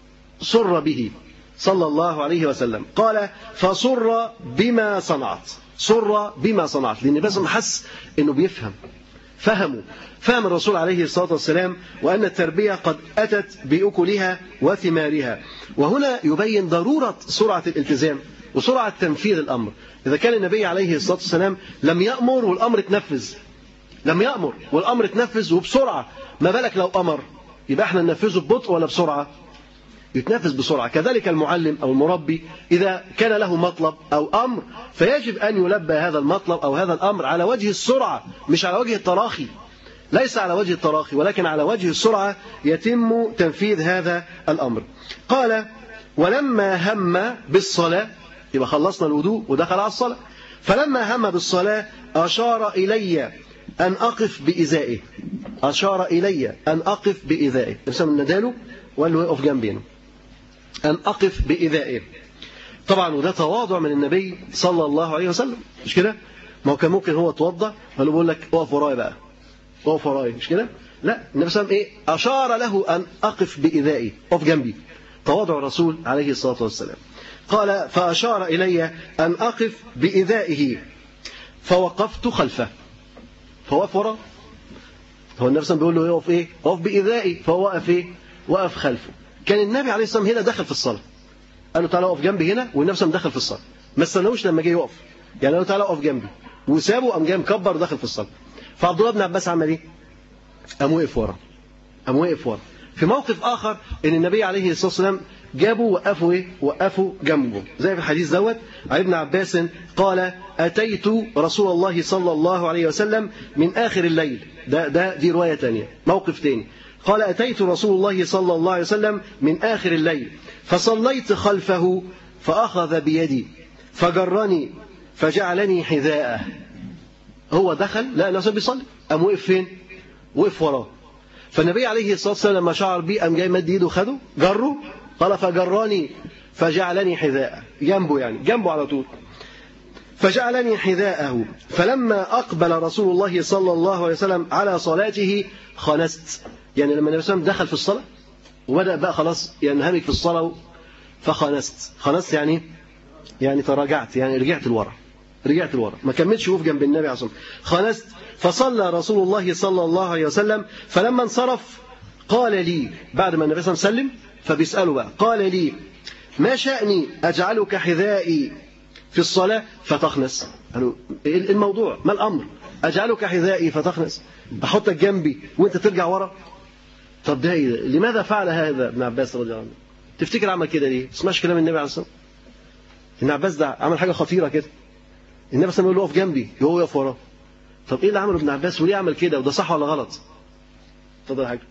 [SPEAKER 3] سر به صلى الله عليه وسلم. قال فسر بما صنعت، سر بما صنعت، لأن بس حس أنه بيفهم، فهموا فهم الرسول عليه الصلاة والسلام وأن التربية قد أتت بأكلها وثمارها. وهنا يبين ضرورة سرعة الالتزام وسرعة تنفيذ الأمر. إذا كان النبي عليه الصلاة والسلام لم يأمر والأمر تنفذ، لم يأمر والأمر تنفذ وبسرعة، ما بالك لو أمر؟ يبقى احنا ننفذه ببطء ولا بسرعة؟ يتنفذ بسرعة. كذلك المعلم أو المربي إذا كان له مطلب أو أمر فيجب أن يلبى هذا المطلب أو هذا الأمر على وجه السرعة، مش على وجه التراخي، ليس على وجه التراخي ولكن على وجه السرعة يتم تنفيذ هذا الأمر. قال ولما هم بالصلاة، يبقى خلصنا الوضوء ودخل على الصلاة، فلما هم بالصلاة أشار إلي أن أقف بإزائه، أشار إلي أن أقف بإزائه، نفسه من نداله وقال له يقف جنبينه، أن أقف بإزائه. طبعا وده تواضع من النبي صلى الله عليه وسلم، مش كده؟ ما هو كان ممكن هو توضأ قال له بقول لك اقف ورايا بقى، اقف ورايا، مش كده؟ لا، النبي صلى الله عليه وسلم إيه؟ أشار له أن أقف بإزائه، اقف جنبي، تواضع الرسول عليه الصلاة والسلام. قال فأشار إلي أن أقف بإذائه فوقفت خلفه، فوقف وراه. هو النبي صلى الله عليه وسلم بيقول له يقف إيه؟ وقف بإذائي، فهو وقف إيه؟ وقف خلفه. كان النبي عليه الصلاة والسلام هنا دخل في الصلاة، قال له تعالى وقف جنبي هنا، والنبي صلى الله عليه وسلم دخل في الصلاة، ما استناوش لما جه يقف، يعني قال له تعالى وقف جنبي وسابه، قام جاي مكبر ودخل في الصلاة. فعبد الله بن عباس عمل إيه؟ قام وقف ورا، قام وقف ورا. في موقف آخر إن النبي عليه الصلاة والسلام جابوا وقفوا إيه؟ وقفوا جنبه، زي في الحديث دوت عن ابن عباس قال أتيت رسول الله صلى الله عليه وسلم من آخر الليل، ده ده دي رواية تانية، موقف تاني. قال أتيت رسول الله صلى الله عليه وسلم من آخر الليل فصليت خلفه فأخذ بيدي فجرني فجعلني حذاءه. هو دخل لا الناس بيصلي، قام وقف فين؟ وقف وراه. فالنبي عليه الصلاة والسلام لما شعر بيه قام جاي مد ايده وخده جره، قال فجرني فجعلني حذاءه، جنبه يعني جنبه على طول، فجعلني حذاءه. فلما أقبل رسول الله صلى الله عليه وسلم على صلاته خنست، يعني لما النبي صلى الله عليه وسلم دخل في الصلاة وبدأ بقى خلاص ينهمك في الصلاة فخنست. خنست يعني يعني تراجعت، يعني رجعت لورا، رجعت لورا ما كملتش وقوف جنب النبي عليه الصلاة والسلام. خلصت فصلى رسول الله صلى الله عليه وسلم، فلما انصرف قال لي، بعد ما النبي صلى الله عليه وسلم فبيسأله بقى، قال لي ما شأني أجعلك حذائي في الصلاة فتخنس؟ قالوا الموضوع ما الأمر؟ أجعلك حذائي فتخنس، أحطك جنبي وأنت ترجع ورا؟ طب ده إيه؟ لماذا فعل هذا ابن عباس رضي الله عنه؟ تفتكر عمل كده ليه؟ ما تسمعش كلام النبي عليه الصلاة والسلام. ابن عباس ده عمل حاجة خطيرة كده، النبي صلى الله عليه وسلم يقول له اقف جنبي وهو يقف وراه. طب ايه اللي عمله ابن عباس وليه عمل كده وده صح ولا غلط؟ اتفضل يا حاج.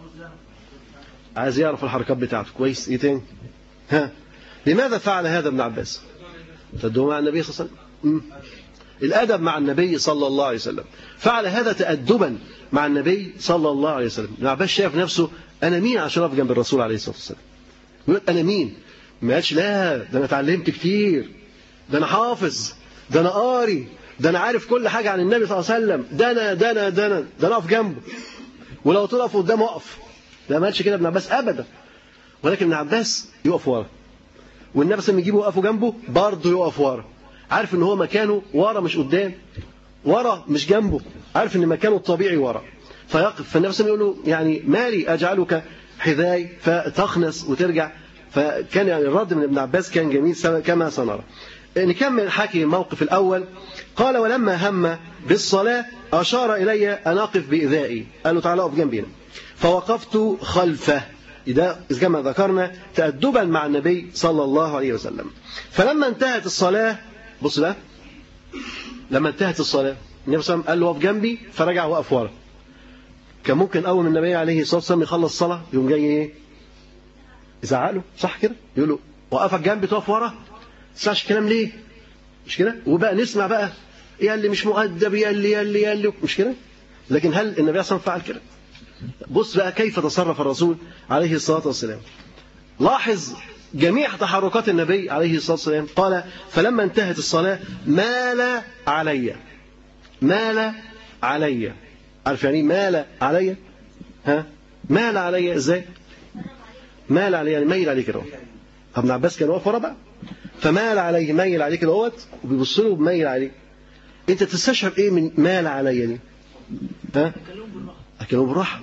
[SPEAKER 3] عايز يعرف الحركات بتاعته كويس. ايه تاني؟ ها لماذا فعل هذا ابن عباس؟ تأدبه مع النبي صلى الله عليه وسلم. الأدب مع النبي صلى الله عليه وسلم، فعل هذا تأدبا مع النبي صلى الله عليه وسلم. ابن عباس شايف نفسه أنا مين عشان أقف جنب الرسول عليه الصلاة والسلام؟ يقول أنا مين؟ ما قالش لا ده أنا اتعلمت كتير، ده أنا حافظ، ده أنا قاري، ده أنا عارف كل حاجة عن النبي صلى الله عليه وسلم، ده أنا ده أنا ده أنا ده أنا أقف جنبه، ولو تقف قدامه أقف. ده ما قالش كده ابن عباس أبدا، ولكن ابن عباس يقف ورا، والنبي صلى الله عليه وسلم يجيبه يقفوا جنبه برضه يقف ورا، عارف ان هو مكانه ورا مش قدام، ورا مش جنبه، عارف ان مكانه الطبيعي ورا، فيقف. فالنبي صلى الله عليه وسلم يقول له يعني مالي اجعلك حذاي فتخنس وترجع. فكان يعني الرد من ابن عباس كان جميل كما سنرى. نكمل حكي الموقف الاول. قال ولما هم بالصلاه اشار الي ان اقف باذائي، قال له تعالى اقف جنبي، فوقفت خلفه. إذا كما ذكرنا تأدبا مع النبي صلى الله عليه وسلم. فلما انتهت الصلاة، بص بقى، لما انتهت الصلاة النبي صلى الله عليه وسلم قال له وقف جنبي، فرجع وقف ورا. كان ممكن أول من النبي عليه الصلاة والسلام يخلص الصلاة يقوم جاي إيه؟ يزعق له، صح كده؟ يقول له وقفك جنبي تقف ورا؟ ما تسمعش الكلام ليه؟ مش كده؟ وبقى نسمع بقى يا اللي مش مؤدب، يا اللي يا اللي يا اللي مش كده؟ لكن هل النبي صلى الله عليه وسلم فعل كده؟ بص بقى كيف تصرف الرسول عليه الصلاة والسلام. لاحظ جميع تحركات النبي عليه الصلاة والسلام. قال فلما انتهت الصلاة مال علي. مال علي، عارف يعني مال علي؟ ها مال علي ازاي؟ مال علي يعني ميل عليه كده. ابن عباس كان واقف ورا بقى، فمال عليه، ميل عليه كده اهوت، وبيبص له بميل عليه. انت تستشعر ايه من مال علي دي؟ ها أكلوا بالراحة.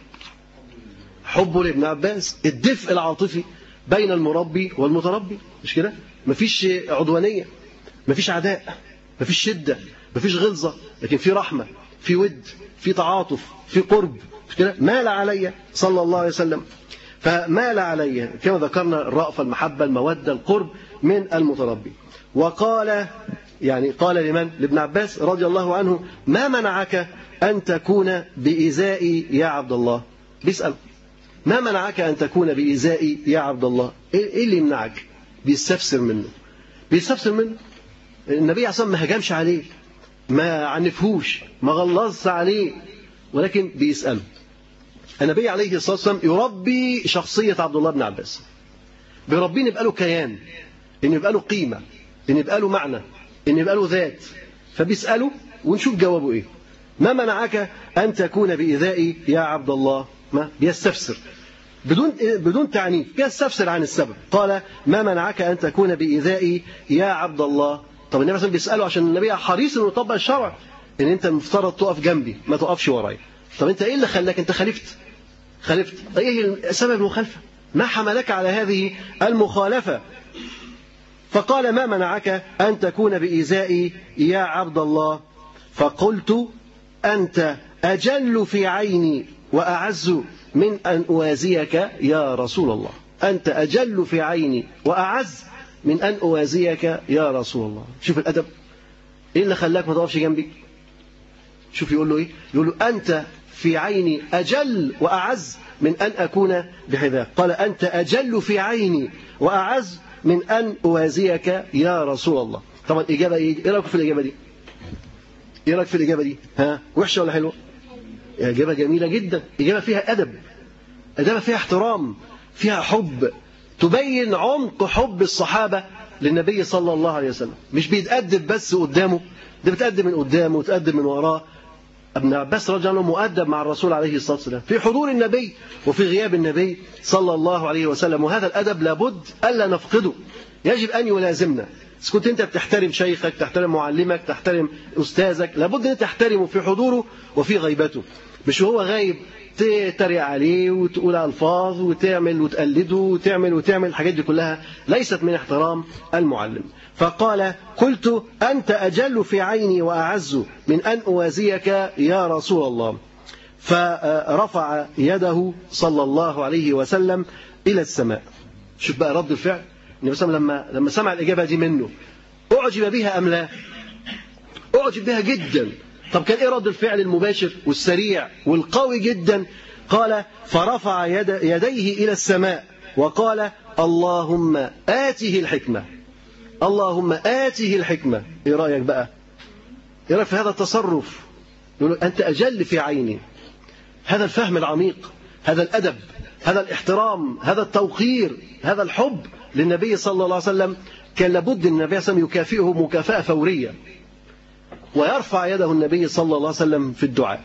[SPEAKER 3] حبه لابن عباس، الدفء العاطفي بين المربي والمتربي، مش كده؟ مفيش عدوانية، مفيش عداء، مفيش شدة، مفيش غلظة، لكن في رحمة، في ود، في تعاطف، في قرب، مش كده؟ مال علي صلى الله عليه وسلم. فمال علي كما ذكرنا الرأفة، المحبة، المودة، القرب من المتربي. وقال يعني قال لمن؟ لابن عباس رضي الله عنه ما منعك أن تكون بإيذائي يا عبد الله؟ بيسأل ما منعك أن تكون بإيذائي يا عبد الله؟ إيه اللي يمنعك؟ بيستفسر منه، بيستفسر منه. النبي عليه الصلاة والسلام ما هجمش عليه، ما عنفهوش، ما غلظش عليه، ولكن بيسأله. النبي عليه الصلاة والسلام يربي شخصية عبد الله بن عباس، بيربيه يبقى له كيان، إن يبقى له قيمة، إن يبقى له معنى، إن يبقى له ذات. فبيسأله ونشوف جوابه إيه. ما منعك أن تكون بإيذائي يا عبد الله؟ ما بيستفسر بدون بدون تعنيف، بيستفسر عن السبب. قال ما منعك أن تكون بإيذائي يا عبد الله؟ طب النبي مثلا بيسأله عشان النبي حريص إنه يطبق الشرع، إن أنت المفترض تقف جنبي ما تقفش ورايا. طب أنت إيه اللي خلاك؟ أنت خالفت خالفت إيه سبب المخالفة؟ ما حملك على هذه المخالفة؟ فقال ما منعك أن تكون بإيذائي يا عبد الله؟ فقلت أنت أجل في عيني وأعز من أن أوازيك يا رسول الله. أنت أجل في عيني وأعز من أن أوازيك يا رسول الله. شوف الأدب، إيه اللي خلاك ما تقفش جنبي؟ شوف يقول له إيه؟ يقول له أنت في عيني أجل وأعز من أن أكون بحذاك. قال أنت أجل في عيني وأعز من أن أوازيك يا رسول الله. طبعا إجابة إيه؟ إيه رأيك في الإجابة دي؟ إيه رأيك في الإجابة دي؟ ها وحشة ولا حلوة؟ إجابة جميلة جدا، إجابة فيها أدب، إجابة فيها احترام، فيها حب، تبين عمق حب الصحابة للنبي صلى الله عليه وسلم. مش بيتأدب بس قدامه، ده بتقدم من قدامه وتقدم من وراه. ابن عباس رضي الله عنه مؤدب مع الرسول عليه الصلاة والسلام في حضور النبي وفي غياب النبي صلى الله عليه وسلم، وهذا الأدب لابد ألا نفقده يجب أن يلازمنا. إذا كنت أنت بتحترم شيخك، تحترم معلمك، تحترم أستاذك، لابد أن تحترمه في حضوره وفي غيبته، مش هو غايب تتريق عليه وتقول ألفاظ وتعمل وتقلده وتعمل وتعمل. الحاجات دي كلها ليست من احترام المعلم. فقال: قلت: أنت أجل في عيني وأعز من أن أوازيك يا رسول الله. فرفع يده صلى الله عليه وسلم إلى السماء. شوف بقى رد الفعل النبي صلى الله عليه وسلم لما لما سمع الإجابة دي منه، أعجب بها أم لا؟ أعجب بها جدا. طب كان إيه رد الفعل المباشر والسريع والقوي جدا؟ قال: فرفع يد يديه إلى السماء وقال: اللهم آته الحكمة، اللهم آته الحكمة. إيه رأيك بقى؟ إيه رأيك في هذا التصرف؟ يقول: أنت أجل في عيني. هذا الفهم العميق، هذا الأدب، هذا الاحترام، هذا التوقير، هذا الحب للنبي صلى الله عليه وسلم، كان لابد النبي صلى الله عليه وسلم يكافئه مكافأة فورية. ويرفع يده النبي صلى الله عليه وسلم في الدعاء،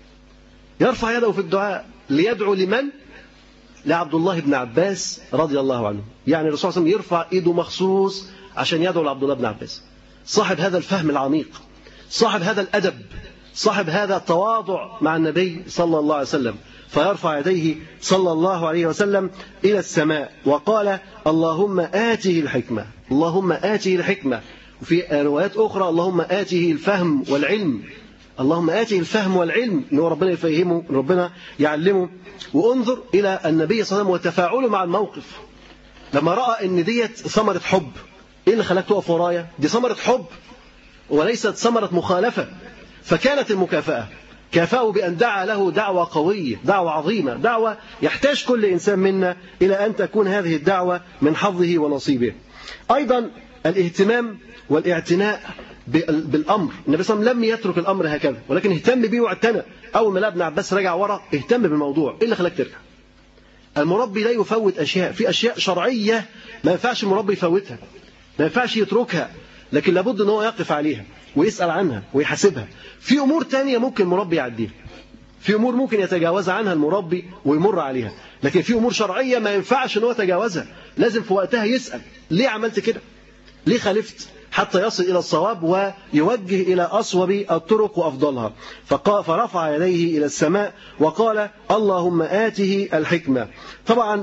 [SPEAKER 3] يرفع يده في الدعاء ليدعو لمن؟ لعبد الله بن عباس رضي الله عنه. يعني الرسول صلى الله عليه وسلم يرفع ايده مخصوص عشان يدعو لعبد الله بن عباس، صاحب هذا الفهم العميق، صاحب هذا الأدب، صاحب هذا التواضع مع النبي صلى الله عليه وسلم. فيرفع يديه صلى الله عليه وسلم إلى السماء وقال: اللهم آته الحكمة، اللهم آته الحكمة. وفي روايات أخرى: اللهم آته الفهم والعلم، اللهم آته الفهم والعلم، إنه ربنا يفهمه، ربنا يعلمه. وانظر إلى النبي صلى الله عليه وسلم وتفاعله مع الموقف لما رأى إن ديت ثمرة حب. إيه اللي خلاك تقف ورايا؟ دي ثمرة حب وليست ثمرة مخالفة. فكانت المكافأة، كافأه بأن دعا له دعوة قوية، دعوة عظيمة، دعوة يحتاج كل إنسان منا إلى أن تكون هذه الدعوة من حظه ونصيبه. أيضا الاهتمام والاعتناء بالأمر. النبي صلى الله عليه وسلم لم يترك الأمر هكذا، ولكن اهتم به واعتنى. أول ما ابن عباس رجع ورا اهتم بالموضوع. إيه اللي خلاك ترجع؟ المربي لا يفوت أشياء، في أشياء شرعية ما ينفعش المربي يفوتها، ما ينفعش يتركها، لكن لابد أن هو يقف عليها ويسأل عنها ويحاسبها. في أمور تانية ممكن المربي يعديها، في أمور ممكن يتجاوز عنها المربي ويمر عليها، لكن في أمور شرعية ما ينفعش أن هو يتجاوزها. لازم في وقتها يسأل: ليه عملت كده؟ ليه خالفت؟ حتى يصل إلى الصواب ويوجه إلى أصوب الطرق وأفضلها. فرفع يديه إلى السماء وقال: اللهم آته الحكمة. طبعا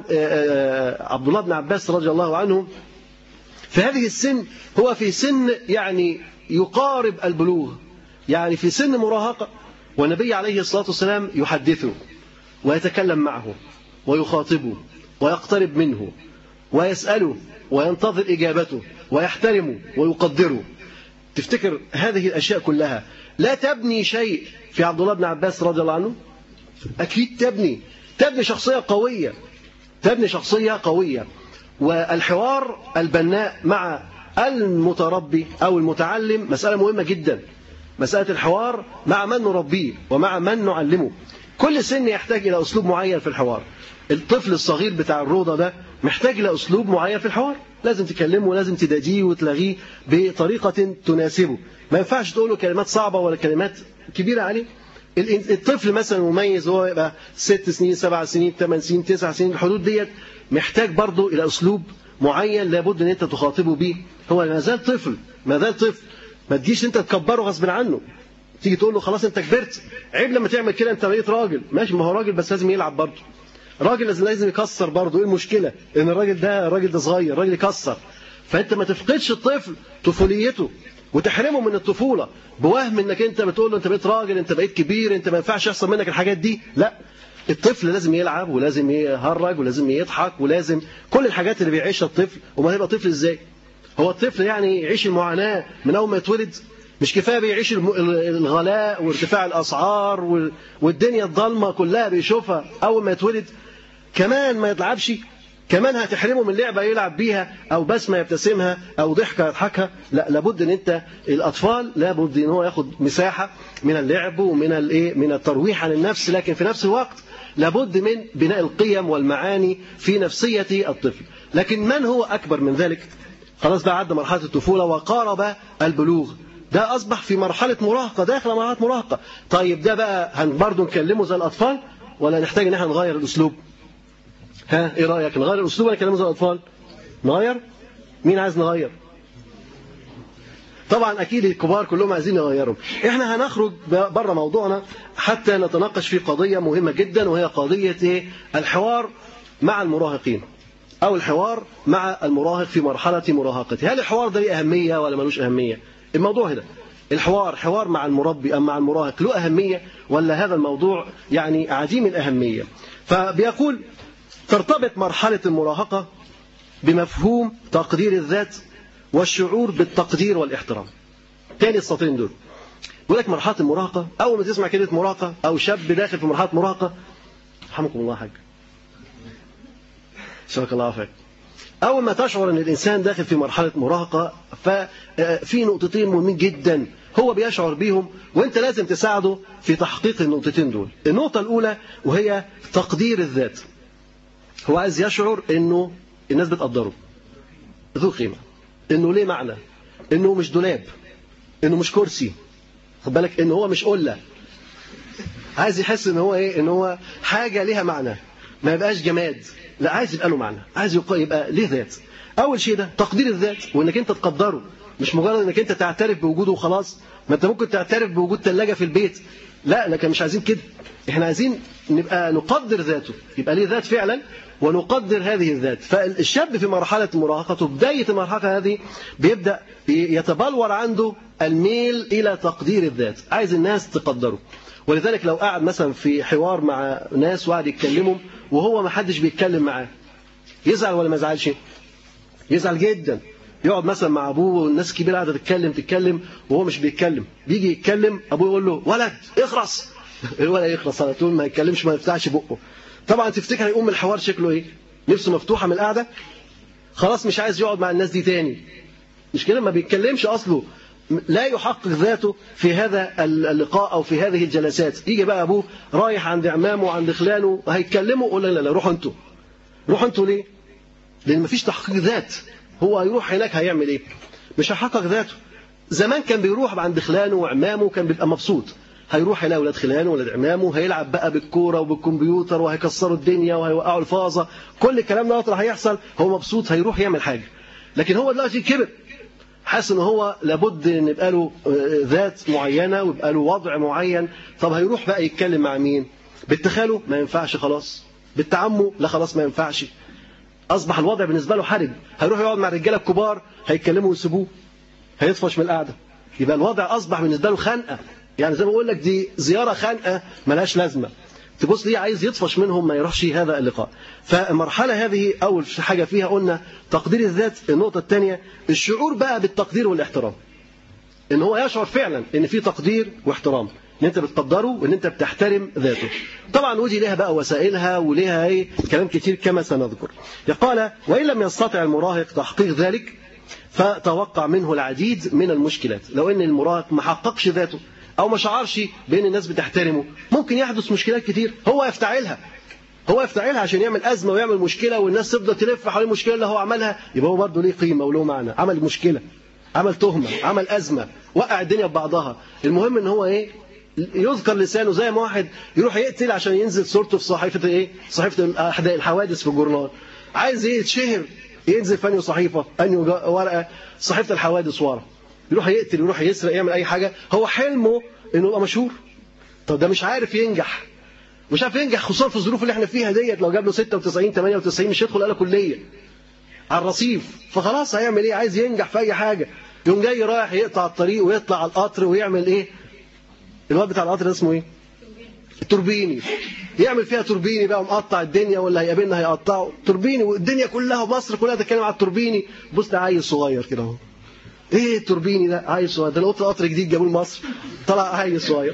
[SPEAKER 3] عبد الله بن عباس رضي الله عنه في هذه السن هو في سن يعني يقارب البلوغ، يعني في سن مراهقة، والنبي عليه الصلاة والسلام يحدثه ويتكلم معه ويخاطبه ويقترب منه ويسأله وينتظر إجابته ويحترمه ويقدره. تفتكر هذه الأشياء كلها لا تبني شيء في عبد الله بن عباس رضي الله عنه؟ أكيد تبني، تبني شخصية قوية، تبني شخصية قوية. والحوار البناء مع المتربي أو المتعلم مسألة مهمة جدا، مسألة الحوار مع من نربيه ومع من نعلمه. كل سن يحتاج إلى أسلوب معين في الحوار. الطفل الصغير بتاع الروضة ده محتاج إلى أسلوب معين في الحوار، لازم تكلمه ولازم تداديه وتلغيه بطريقة تناسبه. ما ينفعش تقوله كلمات صعبة ولا كلمات كبيرة عليه. الطفل مثلا مميز هو يبقى ست سنين سبع سنين ثمان سنين تسع سنين، الحدود ديت محتاج برضه إلى أسلوب معين لابد أن أنت تخاطبه به. هو ما زال طفل، ما زال طفل، ما تجيش أنت تكبره غصب عنه، تيجي تقول له خلاص أنت كبرت. عيب لما تعمل كده، أنت بقيت راجل. ماشي، ما هو راجل بس لازم يلعب برضه، راجل لازم لازم يكسر برضه. إيه المشكلة إن الراجل ده الراجل ده صغير، الراجل يكسر؟ فأنت ما تفقدش الطفل طفوليته وتحرمه من الطفولة بوهم انك انت بتقول له انت بقيت راجل، انت بقيت كبير، انت ما ينفعش يحصل منك الحاجات دي. لا، الطفل لازم يلعب ولازم يهرج ولازم يضحك ولازم كل الحاجات اللي بيعيشها الطفل. وما هيبقى طفل ازاي؟ هو الطفل يعني يعيش المعاناة من اول ما يتولد؟ مش كفايه بيعيش الغلاء وارتفاع الاسعار والدنيا الضلمه كلها بيشوفها اول ما يتولد؟ كمان ما يلعبش؟ كمان هتحرمه من لعبة يلعب بيها أو بسمة يبتسمها أو ضحكة يضحكها؟ لا، لابد أن أنت الأطفال لابد أن هو ياخد مساحة من اللعب ومن الإيه من الترويح عن النفس، لكن في نفس الوقت لابد من بناء القيم والمعاني في نفسية الطفل. لكن من هو أكبر من ذلك؟ خلاص بقى عدى مرحلة الطفولة وقارب البلوغ، ده أصبح في مرحلة مراهقة، داخل مرحلة مراهقة. طيب ده بقى برضه نكلمه زي الأطفال ولا نحتاج أن احنا نغير الأسلوب؟ ها، ايه رايك؟ نغير الاسلوب ولا كلام زي الاطفال؟ نغير مين عايز نغير؟ طبعا أكيد الكبار كلهم عايزين يغيروا. إحنا هنخرج بره موضوعنا حتى نتناقش في قضية مهمة جدا، وهي قضية إيه؟ الحوار مع المراهقين أو الحوار مع المراهق في مرحلة مراهقته. هل الحوار ده ليه أهمية ولا ملوش أهمية؟ الموضوع هنا الحوار حوار مع المربي أم مع المراهق له أهمية، ولا هذا الموضوع يعني عديم الأهمية؟ فبيقول ترتبط مرحلة المراهقة بمفهوم تقدير الذات والشعور بالتقدير والاحترام. تاني السطرين دول يقول لك مرحلة المراهقة، أول ما تسمع كلمة مراهقة أو شاب داخل في مرحلة مراهقة، رحمكم الله حاج شكرا الله عافيك، أول ما تشعر أن الإنسان داخل في مرحلة مراهقة ففي نقطتين مهمين جدا هو بيشعر بيهم، وأنت لازم تساعده في تحقيق النقطتين دول. النقطة الأولى وهي تقدير الذات. هو عايز يشعر أنه الناس بتقدره، ذو قيمة، أنه ليه معنى، أنه مش دولاب، أنه مش كرسي، خد بالك، أنه هو مش قلة. عايز يحس أنه هو إيه، أنه هو حاجة ليها معنى، ما يبقاش جماد، لا عايز يبقى له معنى، عايز يبقى ليه ذات. أول شيء ده تقدير الذات، وإنك أنت تقدره، مش مجرد إنك أنت تعترف بوجوده وخلاص. ما أنت ممكن تعترف بوجود ثلاجة في البيت، لا لكن مش عايزين كده. إحنا عايزين نبقى نقدر ذاته، يبقى ليه ذات فعلا ونقدر هذه الذات. فالشاب في مرحلة مراهقته بداية المرحلة هذه بيبدأ يتبلور عنده الميل إلى تقدير الذات، عايز الناس تقدره. ولذلك لو قاعد مثلا في حوار مع ناس وقاعد يتكلموا وهو ما حدش بيتكلم معاه، يزعل ولا ما يزعلش؟ يزعل جدا. يقعد مثلا مع ابوه والناس الكبيره قاعده تتكلم تتكلم وهو مش بيتكلم، بيجي يتكلم ابوه يقول له ولد اخرس، الولد يخرس على طول، ما يتكلمش، ما يفتحش بقه. طبعا تفتكر هيقوم الحوار شكله ايه؟ نفسه مفتوحه من القعده، خلاص مش عايز يقعد مع الناس دي تاني، مش كده؟ ما بيتكلمش اصله، لا يحقق ذاته في هذا اللقاء أو في هذه الجلسات. يجي بقى أبوه رايح عند عمامه وعند خلانه هيتكلموا، يقول لا لا روحوا أنتوا. روحوا أنتوا ليه؟ لأن مفيش تحقيق ذات. هو هيروح هناك هيعمل إيه؟ مش هيحقق ذاته. زمان كان بيروح عند خلانه وعمامه كان بيبقى مبسوط، هيروح يلاقي ولاد خلانه ولاد عمامه، هيلعب بقى بالكورة وبالكمبيوتر وهيكسروا الدنيا وهيوقعوا الفازة، كل الكلام ده هيحصل، هو مبسوط، هيروح يعمل حاجة. لكن هو دلوقتي كبر، حاسس ان هو لابد ان يبقى له ذات معينه ويبقى له وضع معين. طب هيروح بقى يتكلم مع مين؟ بنت خاله ما ينفعش خلاص، بنت عمه لا خلاص ما ينفعش، اصبح الوضع بالنسبه له حرج. هيروح يقعد مع الرجاله الكبار هيتكلموا ويسيبوه، هيطفش من القعده، يبقى الوضع اصبح بالنسبه له خنقه. يعني زي ما بقول لك دي زياره خنقه ملهاش لازمه، تبص ليه عايز يطفش منهم ما يروحش هذا اللقاء. فالمرحلة هذه أول حاجة فيها قلنا تقدير الذات. النقطة الثانية الشعور بقى بالتقدير والاحترام، إن هو يشعر فعلا إن في تقدير واحترام، إن أنت بتقدره وإن أنت بتحترم ذاته. طبعا ودي لها بقى وسائلها ولها إيه كلام كتير كما سنذكر. يقال وإن لم يستطع المراهق تحقيق ذلك فتوقع منه العديد من المشكلات. لو إن المراهق ما حققش ذاته أو ما شعرش بأن الناس بتحترمه، ممكن يحدث مشكلات كتير هو يفتعلها، هو يفتعلها عشان يعمل أزمة ويعمل مشكلة والناس تفضل تلف حوالين المشكلة اللي هو عملها، يبقى هو برضه ليه قيمة وله معنى. عمل مشكلة، عمل تهمة، عمل أزمة، وقع الدنيا ببعضها. المهم إن هو إيه يذكر لسانه، زي ما واحد يروح يقتل عشان ينزل صورته في صحيفة إيه صحيفة الحوادث في الجورنال، عايز إيه يتشهر، ينزل فانيو صحيفة أنيو ورقة صحيفة الحوادث ورا، يروح يقتل يروح يسرق يعمل أي حاجة. هو حلمه إنه يبقى مشهور. طب ده مش عارف ينجح، مش عارف ينجح، خصوصا في الظروف اللي احنا فيها ديت. لو جاب له ستة وتسعين ثمانية وتسعين مش هيدخل آلة كلية على الرصيف، فخلاص هيعمل ايه؟ عايز ينجح في اي حاجه، يوم جاي رايح يقطع الطريق ويطلع على القطر ويعمل ايه؟ الواد بتاع القطر ده اسمه ايه؟ التوربيني. يعمل فيها توربيني بقى ومقطع الدنيا، ولا هيقابلنا هيقطعه توربيني، والدنيا كلها ومصر كلها تتكلم على التوربيني. بص ده عيل صغير كده اهو، ايه التوربيني ده؟ عيل صغير، ده لو قطر جديد جابوه لمصر طلع عيل صغير.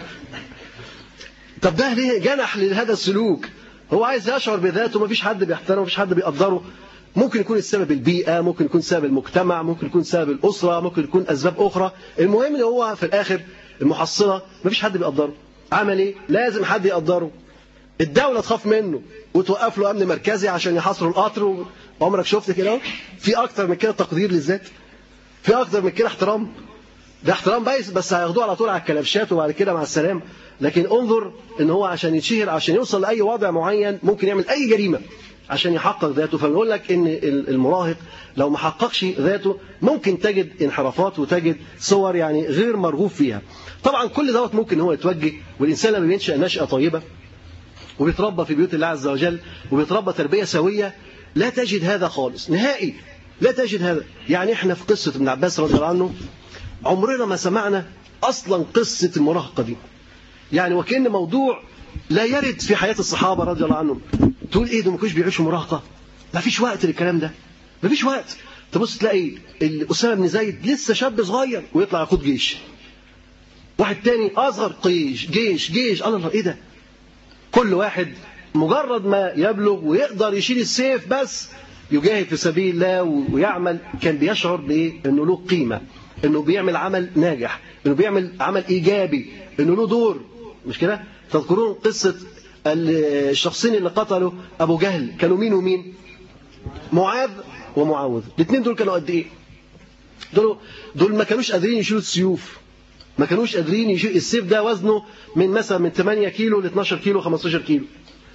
[SPEAKER 3] طب ده ليه جنح لهذا السلوك؟ هو عايز يشعر بذاته، مفيش حد بيحترمه، مفيش حد بيقدره. ممكن يكون السبب البيئة، ممكن يكون سبب المجتمع، ممكن يكون سبب الأسرة، ممكن يكون أسباب أخرى. المهم ان هو في الآخر المحصلة مفيش حد بيقدره. عمل ايه؟ لازم حد يقدره. الدولة تخاف منه وتوقف له أمن مركزي عشان يحاصروا القطر. عمرك شفت كده؟ في أكتر من كده تقدير للذات؟ في أكتر من كده احترام؟ ده احترام بايس، بس هياخدوه على طول على الكلبشات وبعد كده مع السلام. لكن انظر ان هو عشان يتشهر، عشان يوصل لاي وضع معين ممكن يعمل اي جريمه عشان يحقق ذاته. فبنقول لك ان المراهق لو ما حققش ذاته ممكن تجد انحرافات وتجد صور يعني غير مرغوب فيها. طبعا كل دوت ممكن هو يتوجه، والانسان لما بينشأ نشأة طيبه وبيتربى في بيوت الله عز وجل وبيتربى تربيه سويه لا تجد هذا خالص نهائي، لا تجد هذا. يعني احنا في قصه ابن عباس رضي الله عنه عمرنا ما سمعنا اصلا قصه المراهقه دي، يعني وكأن موضوع لا يرد في حياه الصحابه رضي الله عنهم. تقول ايه ده ما كانوش بيعيشوا مراهقه؟ ما فيش وقت للكلام ده، ما فيش وقت. تبص تلاقي اسامه بن زيد لسه شاب صغير ويطلع يقود جيش، واحد تاني اصغر قيش جيش جيش الله ايه ده. كل واحد مجرد ما يبلغ ويقدر يشيل السيف بس يجاهد في سبيل الله ويعمل، كان بيشعر بايه؟ انه له قيمه، انه بيعمل عمل ناجح، انه بيعمل عمل ايجابي، انه له دور. مش كده؟ تذكرون قصه الشخصين اللي قتلوا ابو جهل كانوا مين ومين؟ معاذ ومعاوذ. الاثنين دول كانوا قد ايه؟ دول دول ما كانوش قادرين يشيلوا السيوف، ما كانوش قادرين يشيلوا السيف. ده وزنه من مثلا من ثمانية كيلو ل اثناشر كيلو خمستاشر كيلو.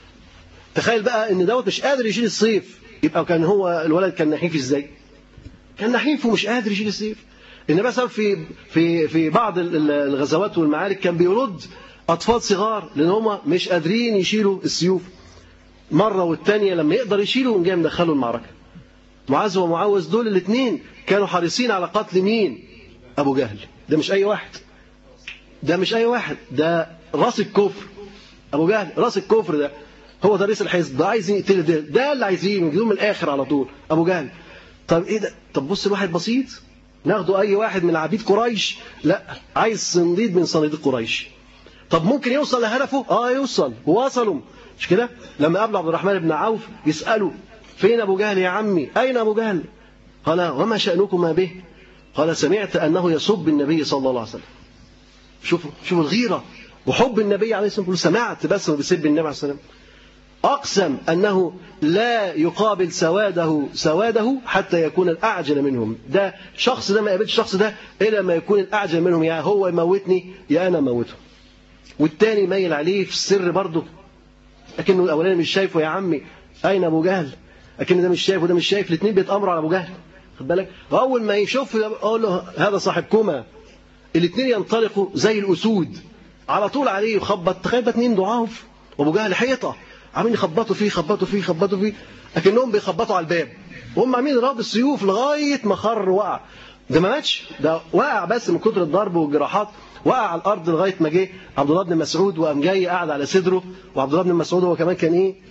[SPEAKER 3] تخيل بقى ان دوت مش قادر يشيل السيف، يبقى كان هو الولد كان نحيف ازاي؟ كان نحيف ومش قادر يشيل السيف. النبي مثلا في في في بعض الغزوات والمعارك كان بيرد اطفال صغار لان هم مش قادرين يشيلوا السيوف. مره والثانيه لما يقدر يشيلوا جاي مدخله المعركه. معاذ ومعاوذ دول الاثنين كانوا حريصين على قتل مين؟ ابو جهل. ده مش اي واحد، ده مش اي واحد، ده راس الكفر. ابو جهل راس الكفر، ده هو ده رئيس الحزب، ده عايزين يقتل ده, ده اللي عايزين يجيبوه من الاخر على طول ابو جهل. طب ايه ده؟ طب بص الواحد بسيط ناخده اي واحد من عبيد قريش، لا عايز صنديد من صناديد قريش. طب ممكن يوصل لهدفه؟ اه يوصل، ووصلوا. مش كده؟ لما قابل عبد الرحمن بن عوف يسأله فين ابو جهل يا عمي؟ اين ابو جهل؟ قال وما شأنكما به؟ قال سمعت انه يسب النبي صلى الله عليه وسلم. شوفوا شوفوا الغيره وحب النبي عليه الصلاه والسلام. سمعت بس بيسب النبي عليه الصلاه والسلام. أقسم أنه لا يقابل سواده سواده حتى يكون الأعجل منهم. ده شخص ده ما يقابلش الشخص ده إلا ما يكون الأعجل منهم، يا هو يموتني يا أنا موته. والتاني ميل عليه في السر برضه، لكنه الأولاني مش شايفه. يا عمي أين أبو جهل؟ لكن ده مش شايف وده مش شايف، الاثنين بيتأمروا على أبو جهل. خد بالك؟ وأول ما يشوف يقول له هذا صاحبكما. الاثنين ينطلقوا زي الأسود على طول عليه يخبط. تخيل بقى اثنين ضعاف وأبو جهل حيطة عاملين يخبطوا فيه يخبطوا فيه يخبطوا فيه، لكنهم بيخبطوا على الباب وهم عاملين يضربوا السيوف لغايه ما خر وقع. ده ما ماتش، ده وقع بس من كتر الضرب والجراحات، وقع على الارض لغايه ما جه عبد الله بن مسعود وقام جاي قاعد على صدره. وعبد الله بن مسعود هو كمان كان ايه؟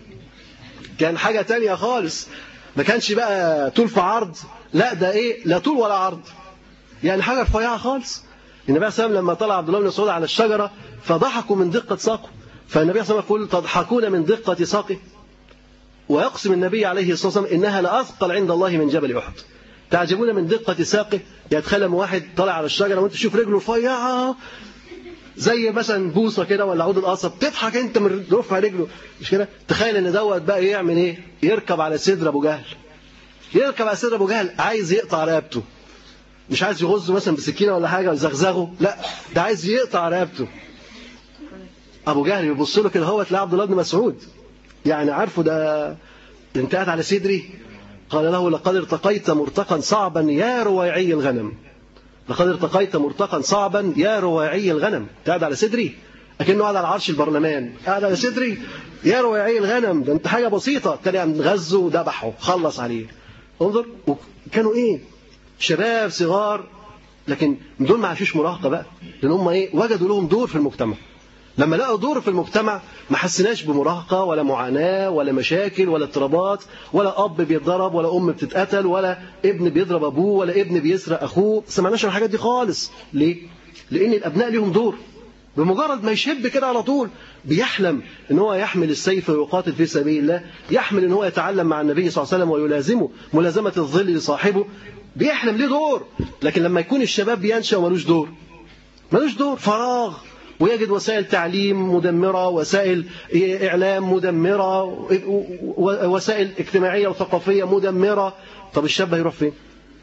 [SPEAKER 3] كان حاجه تانية خالص، ما كانش بقى طول في عرض، لا ده ايه؟ لا طول ولا عرض، يعني حاجه رفيعه خالص. النبي صلى الله عليه وسلم لما طلع عبد الله بن مسعود على الشجره فضحكوا من دقه ساقه، فالنبي صلى الله عليه وسلم يقول تضحكون من دقة ساقه. ويقسم النبي عليه الصلاة والسلام إنها لأثقل عند الله من جبل أحد. تعجبون من دقة ساقه، يتخلم واحد طالع على الشجرة وانت تشوف رجله رفيعة زي مثلا بوصة كده ولا عود القصب، تضحك انت من رفع رجله. مش كده؟ تخيل ان دوت بقى يعمل ايه؟ يركب على صدر ابو جهل. يركب على صدر ابو جهل عايز يقطع رقبته. مش عايز يغزه مثلا بسكينة ولا حاجة ويزغزغه، لا ده عايز يقطع رقبته. ابو جهل يبص له كده هو تلاقي عبد الله بن مسعود يعني عارفه ده انت قاعد على صدري. قال له لقد ارتقيت مرتقا صعبا يا رويعي الغنم. لقد ارتقيت مرتقا صعبا يا رويعي الغنم. انت قاعد على صدري اكنه قاعد على عرش البرلمان، قاعد على صدري يا رويعي الغنم. ده انت حاجه بسيطه. كان يعني غزه وذبحه خلص عليه. انظر كانوا ايه؟ شباب صغار، لكن دول ما عاشوش مراهقه بقى، لان هم ايه؟ وجدوا لهم دور في المجتمع. لما لقوا دور في المجتمع ما حسناش بمراهقة ولا معاناة ولا مشاكل ولا اضطرابات، ولا أب بيتضرب ولا أم بتتقتل ولا ابن بيضرب أبوه ولا ابن بيسرق أخوه. ما سمعناش عن الحاجات دي خالص. ليه؟ لأن الأبناء ليهم دور. بمجرد ما يشب كده على طول بيحلم ان هو يحمل السيف ويقاتل في سبيل الله، يحمل ان هو يتعلم مع النبي صلى الله عليه وسلم ويلازمه ملازمة الظل لصاحبه، بيحلم ليه دور. لكن لما يكون الشباب بينشأ ومالوش دور، مالوش دور، فراغ، ويجد وسائل تعليم مدمرة، وسائل إعلام مدمرة، وسائل اجتماعية وثقافية مدمرة. طب الشاب هيروح فين؟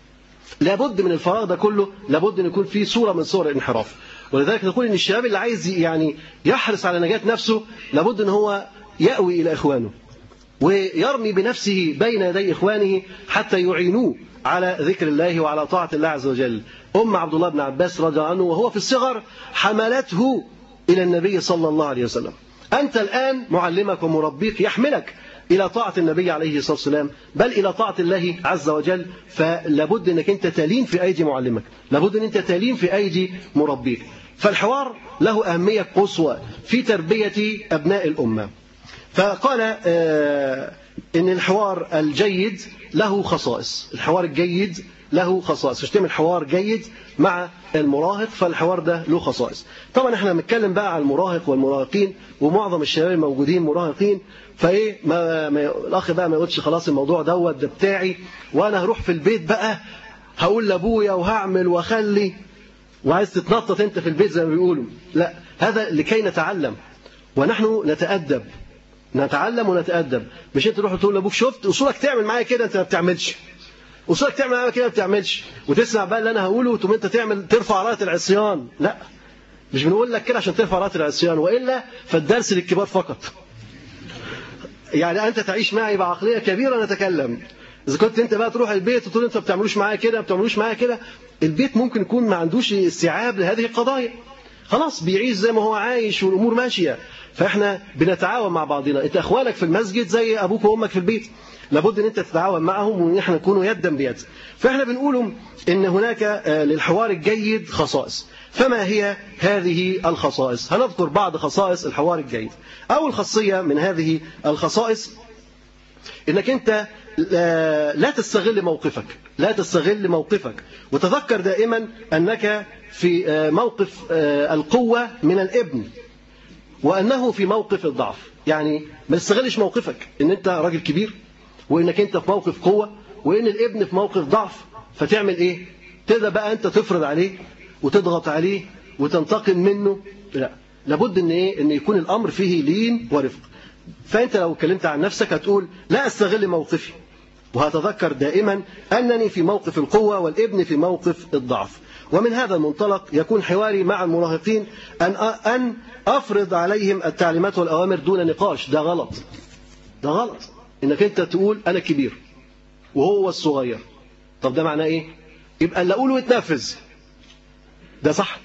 [SPEAKER 3] لابد من الفراغ ده كله، لابد ان يكون فيه صوره من صور الانحراف. ولذلك نقول ان الشباب اللي عايز يعني يحرص على نجاة نفسه لابد ان هو يأوي الى اخوانه ويرمي بنفسه بين يدي اخوانه حتى يعينوه على ذكر الله وعلى طاعه الله عز وجل. ام عبد الله بن عباس رضي الله عنه وهو في الصغر حملته الى النبي صلى الله عليه وسلم. انت الان معلمك ومربيك يحملك إلى طاعة النبي عليه الصلاة والسلام، بل إلى طاعة الله عز وجل. فلابد أنك أنت تلين في أيدي معلمك، لابد أن أنت تلين في أيدي مربيك. فالحوار له أهمية قصوى في تربية أبناء الأمة. فقال آه إن الحوار الجيد له خصائص، الحوار الجيد له خصائص. عشان تعمل حوار جيد مع المراهق فالحوار ده له خصائص. طبعا احنا بنتكلم بقى على المراهق والمراهقين، ومعظم الشباب الموجودين مراهقين، فايه ما, ما الاخ بقى ما يقولش خلاص الموضوع دوت ده بتاعي وانا هروح في البيت بقى هقول لابويا وهعمل واخلي وعايز تتنطط انت في البيت زي ما بيقولوا. لا، هذا لكي نتعلم ونحن نتأدب، نتعلم ونتأدب. مش انت تروح تقول لابوك شفت اصولك تعمل معايا كده انت ما بتعملش، اصولك تعمل معايا كده ما بتعملش، وتسمع بقى اللي انا هقوله وتقوم انت تعمل ترفع رايه العصيان. لا، مش بنقول لك كده عشان ترفع رايه العصيان، والا فالدرس للكبار فقط. يعني انت تعيش معي بعقليه كبيره نتكلم. اذا كنت انت بقى تروح البيت وتقول انت ما بتعملوش معايا كده ما بتعملوش معايا كده، البيت ممكن يكون ما عندوش استيعاب لهذه القضايا، خلاص بيعيش زي ما هو عايش والامور ماشيه. فاحنا بنتعاون مع بعضنا. انت اخوانك في المسجد زي ابوك وامك في البيت، لابد ان انت تتعاون معهم وان احنا نكونوا يدا بيد. فاحنا بنقول ان هناك للحوار الجيد خصائص. فما هي هذه الخصائص؟ هنذكر بعض خصائص الحوار الجيد. اول خاصيه من هذه الخصائص انك انت لا تستغل موقفك، لا تستغل موقفك، وتذكر دائما انك في موقف القوه من الابن وانه في موقف الضعف. يعني ما تستغلش موقفك ان انت راجل كبير وانك انت في موقف قوه وان الابن في موقف ضعف، فتعمل ايه؟ تبدا بقى انت تفرض عليه وتضغط عليه وتنتقم منه. لا، لابد ان ايه؟ ان يكون الامر فيه لين ورفق. فانت لو اتكلمت عن نفسك هتقول لا استغل موقفي، وهتذكر دائما انني في موقف القوه والابن في موقف الضعف. ومن هذا المنطلق يكون حواري مع المراهقين ان ان افرض عليهم التعليمات والاوامر دون نقاش. ده غلط، ده غلط انك انت تقول انا كبير وهو الصغير. طب ده معناه ايه؟ يبقى اللي اقوله يتنفذ، ده صح؟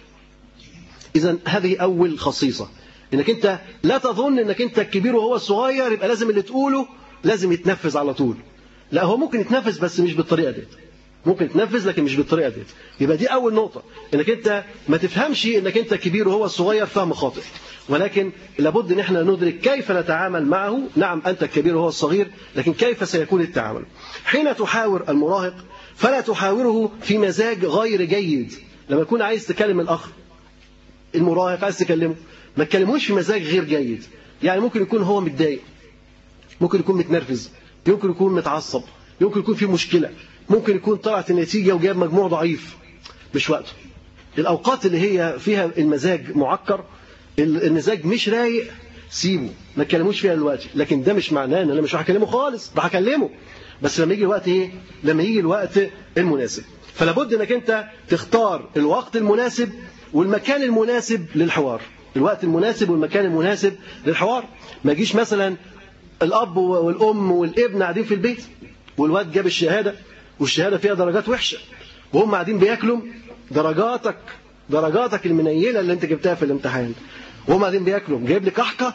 [SPEAKER 3] اذا هذه اول خصيصه، انك انت لا تظن انك انت الكبير وهو الصغير يبقى لازم اللي تقوله لازم يتنفذ على طول. لا، هو ممكن يتنفذ بس مش بالطريقه دي، ممكن يتنفذ لكن مش بالطريقه دي. يبقى دي اول نقطه، انك انت ما تفهمش انك انت الكبير وهو الصغير فهم خاطئ، ولكن لابد ان احنا ندرك كيف نتعامل معه. نعم انت الكبير وهو الصغير، لكن كيف سيكون التعامل؟ حين تحاور المراهق فلا تحاوره في مزاج غير جيد. لما يكون عايز تكلم الاخ المراهق عايز تكلمه، ما تكلموش في مزاج غير جيد. يعني ممكن يكون هو متضايق، ممكن يكون متنرفز، يمكن يكون متعصب، يمكن يكون في مشكله، ممكن يكون طلعت النتيجه وجاب مجموع ضعيف. مش وقته. الاوقات اللي هي فيها المزاج معكر، المزاج مش رايق، سيبه، ما تكلموش فيها دلوقتي. لكن ده مش معناه ان انا مش هكلمه خالص، ده هكلمه بس لما يجي الوقت ايه؟ لما يجي الوقت المناسب. فلا بد انك انت تختار الوقت المناسب والمكان المناسب للحوار، الوقت المناسب والمكان المناسب للحوار. ما يجيش مثلا الاب والام والابن قاعدين في البيت والواد جاب الشهاده والشهاده فيها درجات وحشه وهم قاعدين بياكلوا درجاتك درجاتك المنيله اللي انت جبتها في الامتحان، وهم قاعدين بياكلوا، جايب لي كحكه،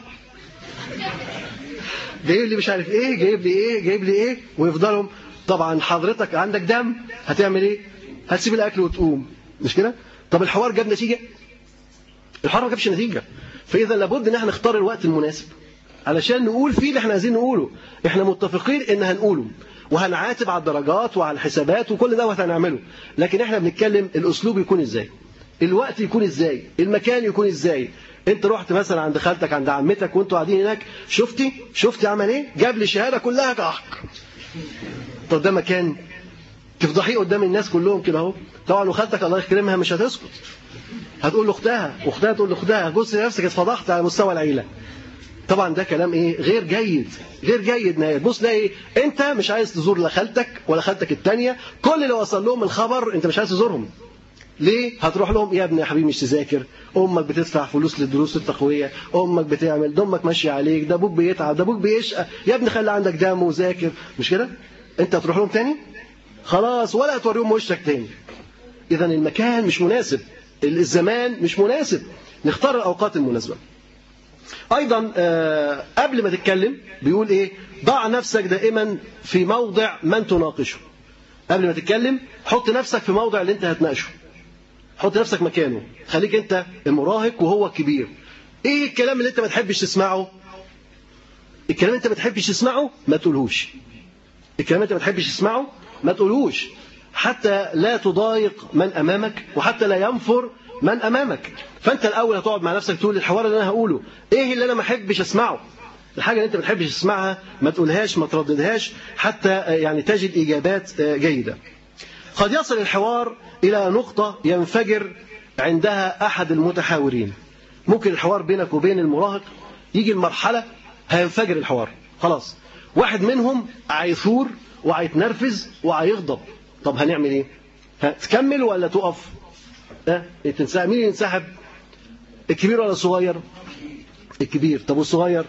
[SPEAKER 3] جايب لي مش عارف ايه، جايب لي ايه، جايب لي ايه، ويفضلوا. طبعا حضرتك عندك دم، هتعمل ايه؟ هتسيب الاكل وتقوم، مش كده؟ طب الحوار جاب نتيجه؟ الحوار ما جابش نتيجه. فاذا لابد ان احنا نختار الوقت المناسب علشان نقول فيه اللي احنا عايزين نقوله. احنا متفقين ان هنقوله وهنعاتب على الدرجات وعلى الحسابات وكل ده هنعمله، لكن احنا بنتكلم الاسلوب يكون ازاي، الوقت يكون ازاي، المكان يكون ازاي. انت رحت مثلا عند خالتك عند عمتك وانتوا قاعدين هناك، شفتي شفتي عمل ايه؟ جاب لي شهاده كلها كحك. طب ده مكان تفضحيه قدام الناس كلهم كده اهو. طبعا وخالتك الله يكرمها مش هتسكت، هتقول لاختها، واختها تقول لاختها، بص نفسك اتفضحت على مستوى العيله. طبعا ده كلام ايه غير جيد، غير جيد نهائيا. بص لا ايه، انت مش عايز تزور لا خالتك ولا خالتك الثانيه، كل اللي وصل لهم الخبر انت مش عايز تزورهم. ليه؟ هتروح لهم يا ابني يا حبيبي مش تذاكر، امك بتدفع فلوس للدروس التقويه، امك بتعمل، ده امك ماشيه عليك، ده ابوك بيتعب، ده ابوك بيشقى، يا ابني خلي عندك دم وذاكر، مش كده؟ انت هتروح لهم تاني؟ خلاص، ولا هتوريهم وشك تاني. اذا المكان مش مناسب، الزمان مش مناسب، نختار الاوقات المناسبه. ايضا آه قبل ما تتكلم بيقول ايه؟ ضع نفسك دائما في موضع من تناقشه. قبل ما تتكلم حط نفسك في موضع اللي انت هتناقشه، حط نفسك مكانه، خليك انت المراهق وهو الكبير. ايه الكلام اللي انت ما تحبش تسمعه؟ الكلام اللي انت ما تحبش تسمعه ما تقولهوش. الكلام اللي انت ما تحبش تسمعه ما تقولهوش، حتى لا تضايق من امامك وحتى لا ينفر من امامك. فانت الاول هتقعد مع نفسك تقول الحوار اللي انا هقوله ايه اللي انا ما احبش اسمعه. الحاجه اللي انت ما تحبش تسمعها ما تقولهاش، ما ترددهاش، حتى يعني تجد اجابات جيده. قد يصل الحوار الى نقطه ينفجر عندها احد المتحاورين. ممكن الحوار بينك وبين المراهق يجي المرحله هينفجر الحوار، خلاص واحد منهم هيثور وهيتنرفز وهيغضب. طب هنعمل ايه؟ هتكمل ولا تقف؟ ها تنسحب؟ مين ينسحب؟ الكبير ولا الصغير؟ الكبير. طب والصغير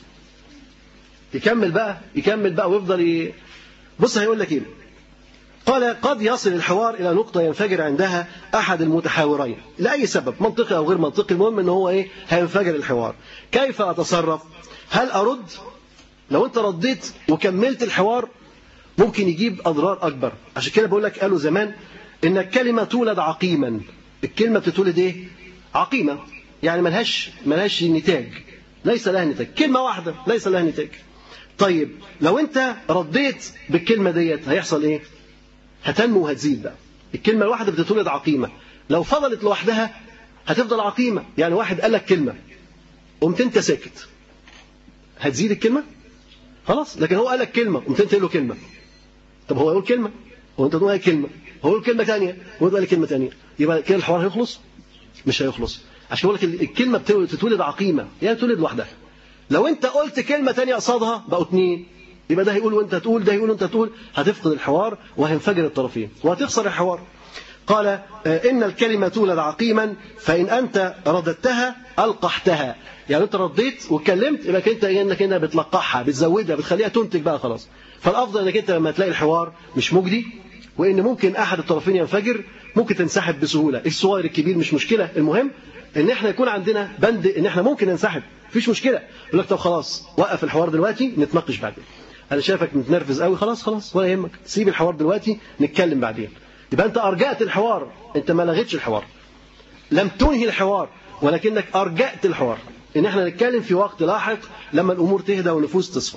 [SPEAKER 3] يكمل بقى، يكمل بقى ويفضل ي... بص هيقول لك ايه. قال قد يصل الحوار الى نقطه ينفجر عندها احد المتحاورين لاي سبب منطقي او غير منطقي، المهم ان هو ايه؟ هينفجر الحوار. كيف اتصرف؟ هل ارد؟ لو انت رديت وكملت الحوار ممكن يجيب اضرار اكبر. عشان كده بقول لك قالوا زمان ان الكلمه تولد عقيما. الكلمه بتتولد ايه؟ عقيمه، يعني ملهاش ملهاش نتاج، ليس لها نتاج، كلمه واحده ليس لها نتاج. طيب لو انت رديت بالكلمه ديت هيحصل ايه؟ هتنمو وهتزيد بقى. الكلمه الواحده بتتولد عقيمه، لو فضلت لوحدها هتفضل عقيمه. يعني واحد قال لك كلمه قمت انت ساكت، هتزيد الكلمه؟ خلاص. لكن هو قال لك كلمه قمت انت له كلمه، طب هو يقول كلمه وانت تقول كلمه، هو يقول كلمه ثانيه وانت تقول كلمه ثانيه، يبقى كده الحوار هيخلص؟ مش هيخلص. عشان بقول لك الكلمه بتتولد عقيمه، يعني تولد لوحدها. لو انت قلت كلمه ثانيه قصادها بقوا اثنين، يبقى ده هيقول وانت تقول، ده هيقول وانت تقول، هتفقد الحوار وهينفجر الطرفين وهتخسر الحوار. قال ان الكلمه تولد عقيما فان انت رددتها القحتها. يعني انت رديت واتكلمت يبقى انت انك انت بتلقحها، بتزودها، بتخليها تنتج بقى خلاص. فالافضل انك انت لما تلاقي الحوار مش مجدي وان ممكن احد الطرفين ينفجر ممكن تنسحب بسهوله. الصغير الكبير مش مشكله، المهم ان احنا يكون عندنا بند ان احنا ممكن ننسحب، مفيش مشكله. يقول لك طب خلاص وقف الحوار دلوقتي نتناقش بعدين، انا شايفك متنرفز قوي، خلاص خلاص ولا يهمك، سيب الحوار دلوقتي نتكلم بعدين. يبقى انت ارجأت الحوار، انت ما لغيتش الحوار، لم تنهي الحوار ولكنك ارجأت الحوار، ان احنا نتكلم في وقت لاحق لما الامور تهدى والنفوس تصفى.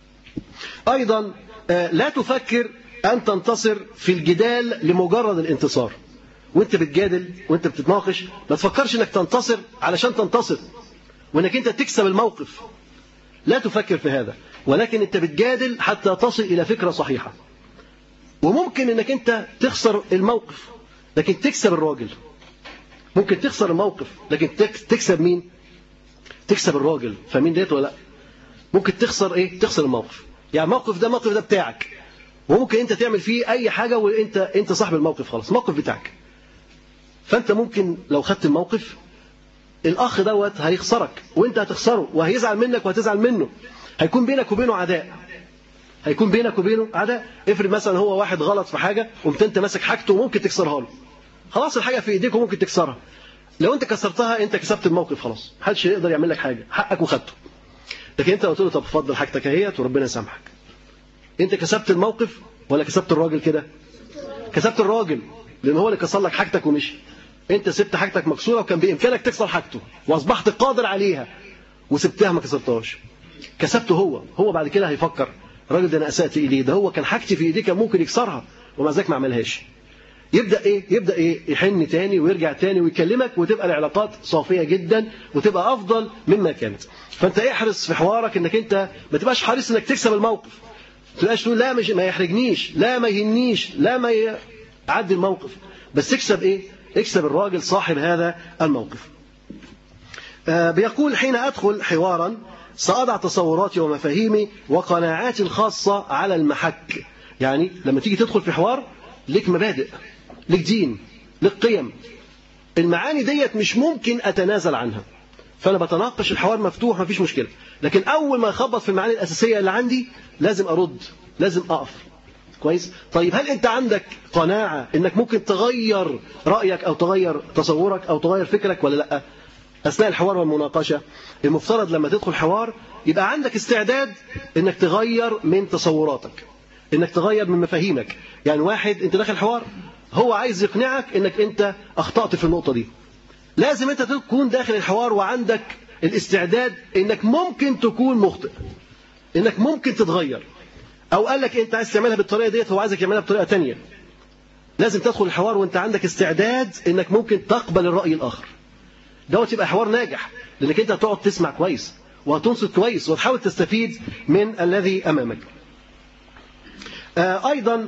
[SPEAKER 3] ايضا لا تفكر ان تنتصر في الجدال لمجرد الانتصار. وانت بتجادل وانت بتتناقش ما تفكرش انك تنتصر علشان تنتصر وانك انت تكسب الموقف، لا تفكر في هذا، ولكن انت بتجادل حتى تصل الى فكره صحيحه. وممكن انك انت تخسر الموقف لكن تكسب الراجل، ممكن تخسر الموقف لكن تكسب مين؟ تكسب الراجل. فمين ديت ولا لا؟ ممكن تخسر ايه؟ تخسر الموقف. يعني الموقف ده الموقف ده بتاعك وممكن انت تعمل فيه اي حاجه وانت انت صاحب الموقف، خلاص الموقف بتاعك. فانت ممكن لو خدت الموقف الاخ دوت هيخسرك وانت هتخسره وهيزعل منك وهتزعل منه، هيكون بينك وبينه عداء، هيكون بينك وبينه عداء. افرض مثلا هو واحد غلط في حاجه وقمت انت ماسك حاجته وممكن تكسرها له، خلاص الحاجه في ايديك وممكن تكسرها. لو انت كسرتها انت كسبت الموقف، خلاص محدش يقدر يعمل لك حاجه، حقك وخدته. لكن انت لو قلت له طب اتفضل حاجتك اهيت وربنا يسامحك، انت كسبت الموقف ولا كسبت الراجل؟ كده كسبت الراجل لان هو اللي كسر لك حاجتك ومشي. انت سبت حاجتك مكسوره وكان بامكانك تكسر حاجته واصبحت قادر عليها وسبتها ما كسرتهاش، كسبته هو. هو بعد كده هيفكر الراجل ده انا اسأت اليه، ده هو كان حاجتي في ايديه كان ممكن يكسرها ومع ذلك ما عملهاش. يبدا ايه؟ يبدا ايه؟ يحن تاني ويرجع تاني ويكلمك وتبقى العلاقات صافيه جدا وتبقى افضل مما كانت. فانت احرص في حوارك انك انت ما تبقاش حريص انك تكسب الموقف، ما تبقاش تقول لا مش ما يحرجنيش، لا ما يهنيش، لا ما يعدي الموقف، بس تكسب ايه؟ اكسب الراجل صاحب هذا الموقف. آه بيقول حين ادخل حوارا سأضع تصوراتي ومفاهيمي وقناعاتي الخاصة على المحك. يعني لما تيجي تدخل في حوار لك مبادئ، لك دين، لك قيم، المعاني ديت مش ممكن أتنازل عنها. فأنا بتناقش، الحوار مفتوح مفيش مشكلة، لكن أول ما أخبط في المعاني الأساسية اللي عندي لازم أرد، لازم أقف. كويس؟ طيب هل أنت عندك قناعة إنك ممكن تغير رأيك أو تغير تصورك أو تغير فكرك ولا لأ؟ أثناء الحوار والمناقشة المفترض لما تدخل حوار يبقى عندك استعداد إنك تغير من تصوراتك، إنك تغير من مفاهيمك. يعني واحد أنت داخل حوار هو عايز يقنعك إنك أنت أخطأت في النقطة دي، لازم أنت تكون داخل الحوار وعندك الاستعداد إنك ممكن تكون مخطئ، إنك ممكن تتغير، أو قال لك أنت عايز تعملها بالطريقة ديت هو عايزك يعملها بطريقة تانية. لازم تدخل الحوار وأنت عندك استعداد إنك ممكن تقبل الرأي الآخر. دوت يبقى حوار ناجح، لأنك أنت هتقعد تسمع كويس وهتنصت كويس وتحاول تستفيد من الذي أمامك. آه أيضا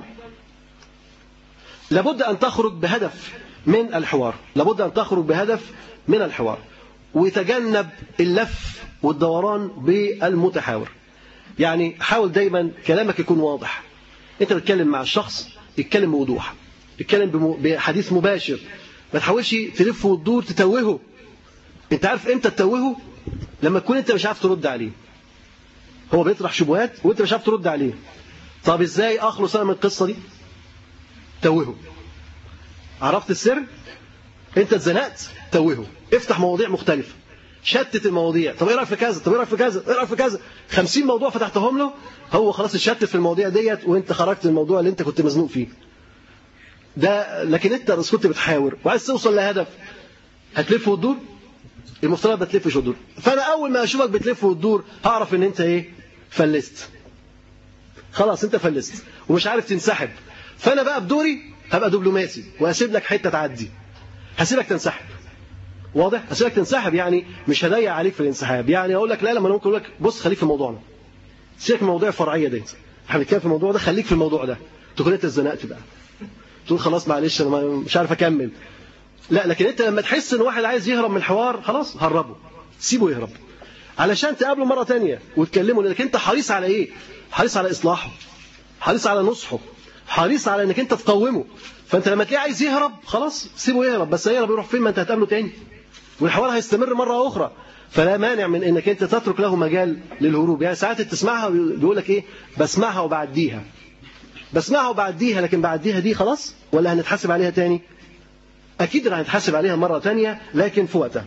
[SPEAKER 3] لابد أن تخرج بهدف من الحوار، لابد أن تخرج بهدف من الحوار وتجنب اللف والدوران بالمتحاور. يعني حاول دايما كلامك يكون واضح. أنت بتتكلم مع الشخص يتكلم بوضوح، يتكلم بحديث مباشر، ما تحاولش تلف وتدور تتوهه. أنت عارف إمتى تتوهه؟ لما تكون أنت مش عارف ترد عليه. هو بيطرح شبهات وأنت مش عارف ترد عليه. طب إزاي أخلص أنا من القصة دي؟ توهه. عرفت السر؟ أنت اتزنقت، توهه. افتح مواضيع مختلفة، شتت المواضيع. طب إيه رأيك في كذا؟ طب إيه رأيك في كذا؟ إيه رأيك في كذا؟ خمسين موضوع فتحتهم له، هو خلاص اتشتت في المواضيع ديت وأنت خرجت من الموضوع اللي أنت كنت مزنوق فيه. ده لكن أنت بس كنت بتحاور وعايز توصل لهدف، هتلف وتدور؟ المفترض ما تلفش وتدور. فأنا أول ما أشوفك بتلف وتدور هعرف إن أنت إيه؟ فلست. خلاص أنت فلست ومش عارف تنسحب. فأنا بقى بدوري هبقى دبلوماسي وهسيب لك حتة تعدي، هسيبك تنسحب. واضح؟ هسيبك تنسحب، يعني مش هضيق عليك في الانسحاب. يعني أقول لك لا، لما أنا ممكن أقول لك بص خليك في موضوعنا، سيبك من الموضوع الفرعية ديت، احنا بنتكلم في الموضوع ده، خليك في الموضوع ده. تكون أنت اتزنقت بقى، تقول خلاص معلش أنا مش عارف أكمل. لا، لكن أنت لما تحس إن واحد عايز يهرب من الحوار خلاص هربه، سيبه يهرب علشان تقابله مرة تانية وتكلمه. لأنك أنت حريص على إيه؟ حريص على إصلاحه، حريص على نصحه، حريص على إنك أنت تقومه. فأنت لما تلاقيه عايز يهرب خلاص سيبه يهرب، بس هيهرب يروح فين؟ ما أنت هتقابله تاني والحوار هيستمر مرة أخرى. فلا مانع من إنك أنت تترك له مجال للهروب. يعني ساعات تسمعها بيقول لك إيه؟ بسمعها وبعديها، بسمعها وبعديها، لكن بعديها دي خلاص ولا هنتحاسب عليها تاني؟ أكيد هنتحاسب عليها مرة تانية لكن في وقتها.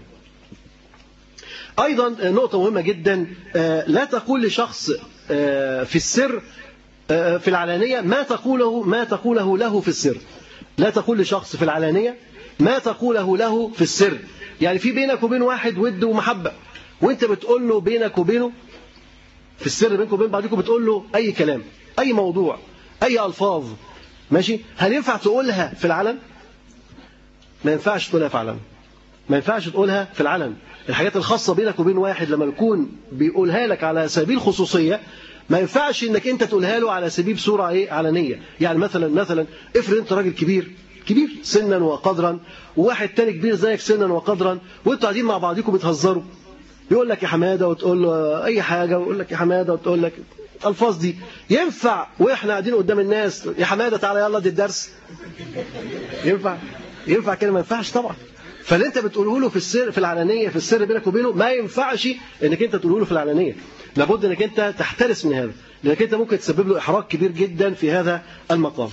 [SPEAKER 3] أيضا نقطة مهمة جدا، لا تقول لشخص في السر في العلانية ما تقوله ما تقوله له في السر. لا تقول لشخص في العلانية ما تقوله له في السر. يعني في بينك وبين واحد ود ومحبة، وانت بتقول له بينك وبينه في السر، بينك وبين بعضكم بتقول له أي كلام، أي موضوع، أي ألفاظ، ماشي؟ هل ينفع تقولها في العلن؟ ما ينفعش تقولها في العلن، ما ينفعش تقولها في العلن. الحاجات الخاصة بينك وبين واحد لما يكون بيقولها لك على سبيل خصوصية ما ينفعش انك انت تقولها له على سبيل صورة ايه علنية. يعني مثلا مثلا افرض انت راجل كبير كبير سنا وقدرا وواحد تاني كبير زيك سنا وقدرا وانتوا قاعدين مع بعضكم بتهزروا، يقول لك يا حمادة وتقول له اي حاجة ويقول لك يا حمادة وتقول لك الفاظ دي، ينفع واحنا قاعدين قدام الناس يا حمادة تعالى يلا دي الدرس؟ ينفع؟ ينفع كده؟ ما ينفعش طبعا. فاللي انت بتقوله له في السر في العلانيه في السر بينك وبينه ما ينفعش انك انت تقوله له في العلانيه. لابد انك انت تحترس من هذا، لانك انت ممكن تسبب له احراج كبير جدا في هذا المقام.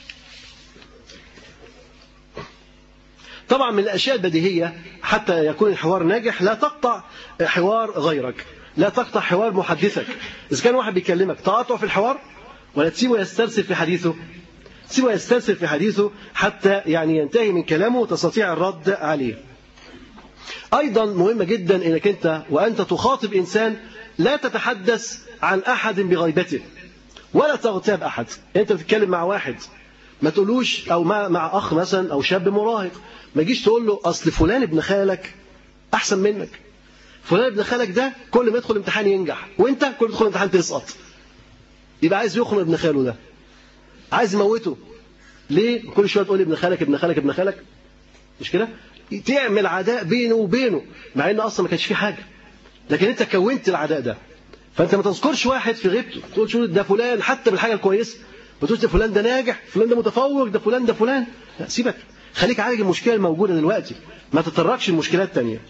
[SPEAKER 3] طبعا من الاشياء البديهيه حتى يكون الحوار ناجح لا تقطع حوار غيرك، لا تقطع حوار محدثك. اذا كان واحد بيكلمك تقاطعه في الحوار ولا تسيبه يسترسل في حديثه؟ سيبه يسترسل في حديثه حتى يعني ينتهي من كلامه وتستطيع الرد عليه. أيضا مهمة جدا أنك أنت وأنت تخاطب إنسان لا تتحدث عن أحد بغيبته ولا تغتاب أحد. أنت بتتكلم مع واحد ما تقولوش، أو مع, مع أخ مثلا أو شاب مراهق، ما جيش تقول له أصل فلان ابن خالك أحسن منك، فلان ابن خالك ده كل ما يدخل امتحان ينجح وأنت كل ما يدخل امتحان تسقط. يبقى عايز يخرج ابن خاله ده، عايز يموته. ليه كل شويه تقول ابن خالك ابن خالك ابن خالك؟ مش كده؟ تعمل عداء بينه وبينه مع ان اصلا ما كانش فيه حاجه، لكن أنت كونت العداء ده، فأنت ما تذكرش واحد في غيبته تقول شو ده فلان حتى بالحاجة الكويسة، ما تقولش ده فلان ده ناجح، فلان ده متفوق، ده فلان ده فلان، لا سيبك، خليك عالج المشكلة الموجودة دلوقتي، ما تتطرقش المشكلات التانية.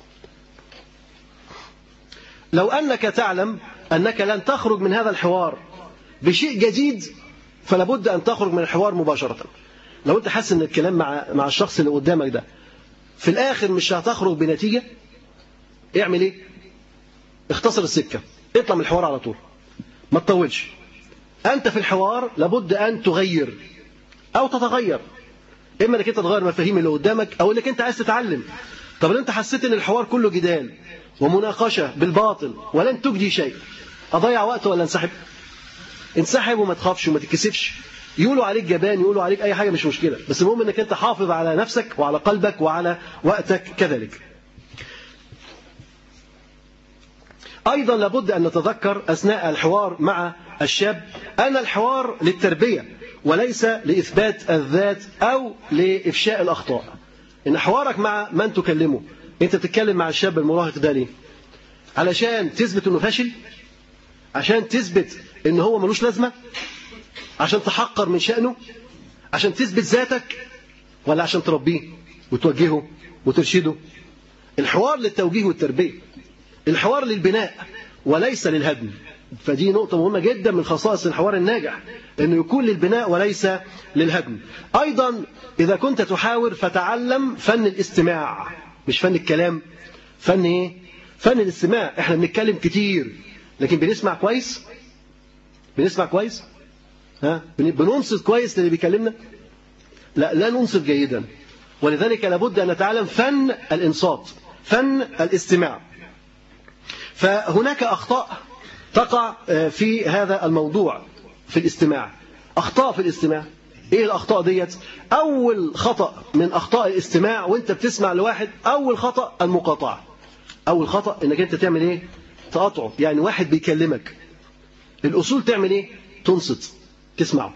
[SPEAKER 3] لو أنك تعلم أنك لن تخرج من هذا الحوار بشيء جديد فلا بد أن تخرج من الحوار مباشرة. لو أنت حاسس أن الكلام مع مع الشخص اللي قدامك ده في الآخر مش هتخرج بنتيجة، اعمل إيه؟ اختصر السكة، اطلع من الحوار على طول، ما تطولش. أنت في الحوار لابد أن تغير أو تتغير، إما أنك أنت تغير مفاهيم اللي قدامك أو أنك أنت عايز تتعلم. طب لو أنت حسيت أن الحوار كله جدال ومناقشة بالباطل ولن تجدي شيء، أضيع وقت ولا انسحب؟ انسحب وما تخافش وما تتكسفش. يقولوا عليك جبان، يقولوا عليك أي حاجة، مش مشكلة، بس المهم أنك أنت حافظ على نفسك وعلى قلبك وعلى وقتك كذلك. أيضا لابد أن نتذكر أثناء الحوار مع الشاب أن الحوار للتربية وليس لإثبات الذات أو لإفشاء الأخطاء. إن حوارك مع من تكلمه، أنت بتتكلم مع الشاب المراهق ده ليه؟ علشان تثبت أنه فاشل؟ عشان تثبت أنه هو ملوش لازمة؟ عشان تحقر من شأنه؟ عشان تثبت ذاتك؟ ولا عشان تربيه وتوجهه وترشده؟ الحوار للتوجيه والتربية، الحوار للبناء وليس للهدم. فدي نقطة مهمة جدا من خصائص الحوار الناجح، أنه يكون للبناء وليس للهدم. أيضا إذا كنت تحاور فتعلم فن الاستماع، مش فن الكلام، فن إيه؟ فن الاستماع. إحنا بنتكلم كتير لكن بنسمع كويس؟ بنسمع كويس؟ ها؟ بننصت كويس للي بيكلمنا؟ لا، لا ننصت جيدا. ولذلك لابد أن نتعلم فن الإنصات، فن الاستماع. فهناك أخطاء تقع في هذا الموضوع في الاستماع، أخطاء في الاستماع. إيه الأخطاء ديت؟ أول خطأ من أخطاء الاستماع وأنت بتسمع لواحد، أول خطأ المقاطعة. أول خطأ إنك أنت تعمل إيه؟ تقاطعه. يعني واحد بيكلمك، الأصول تعمل إيه؟ تنصت، تسمعه.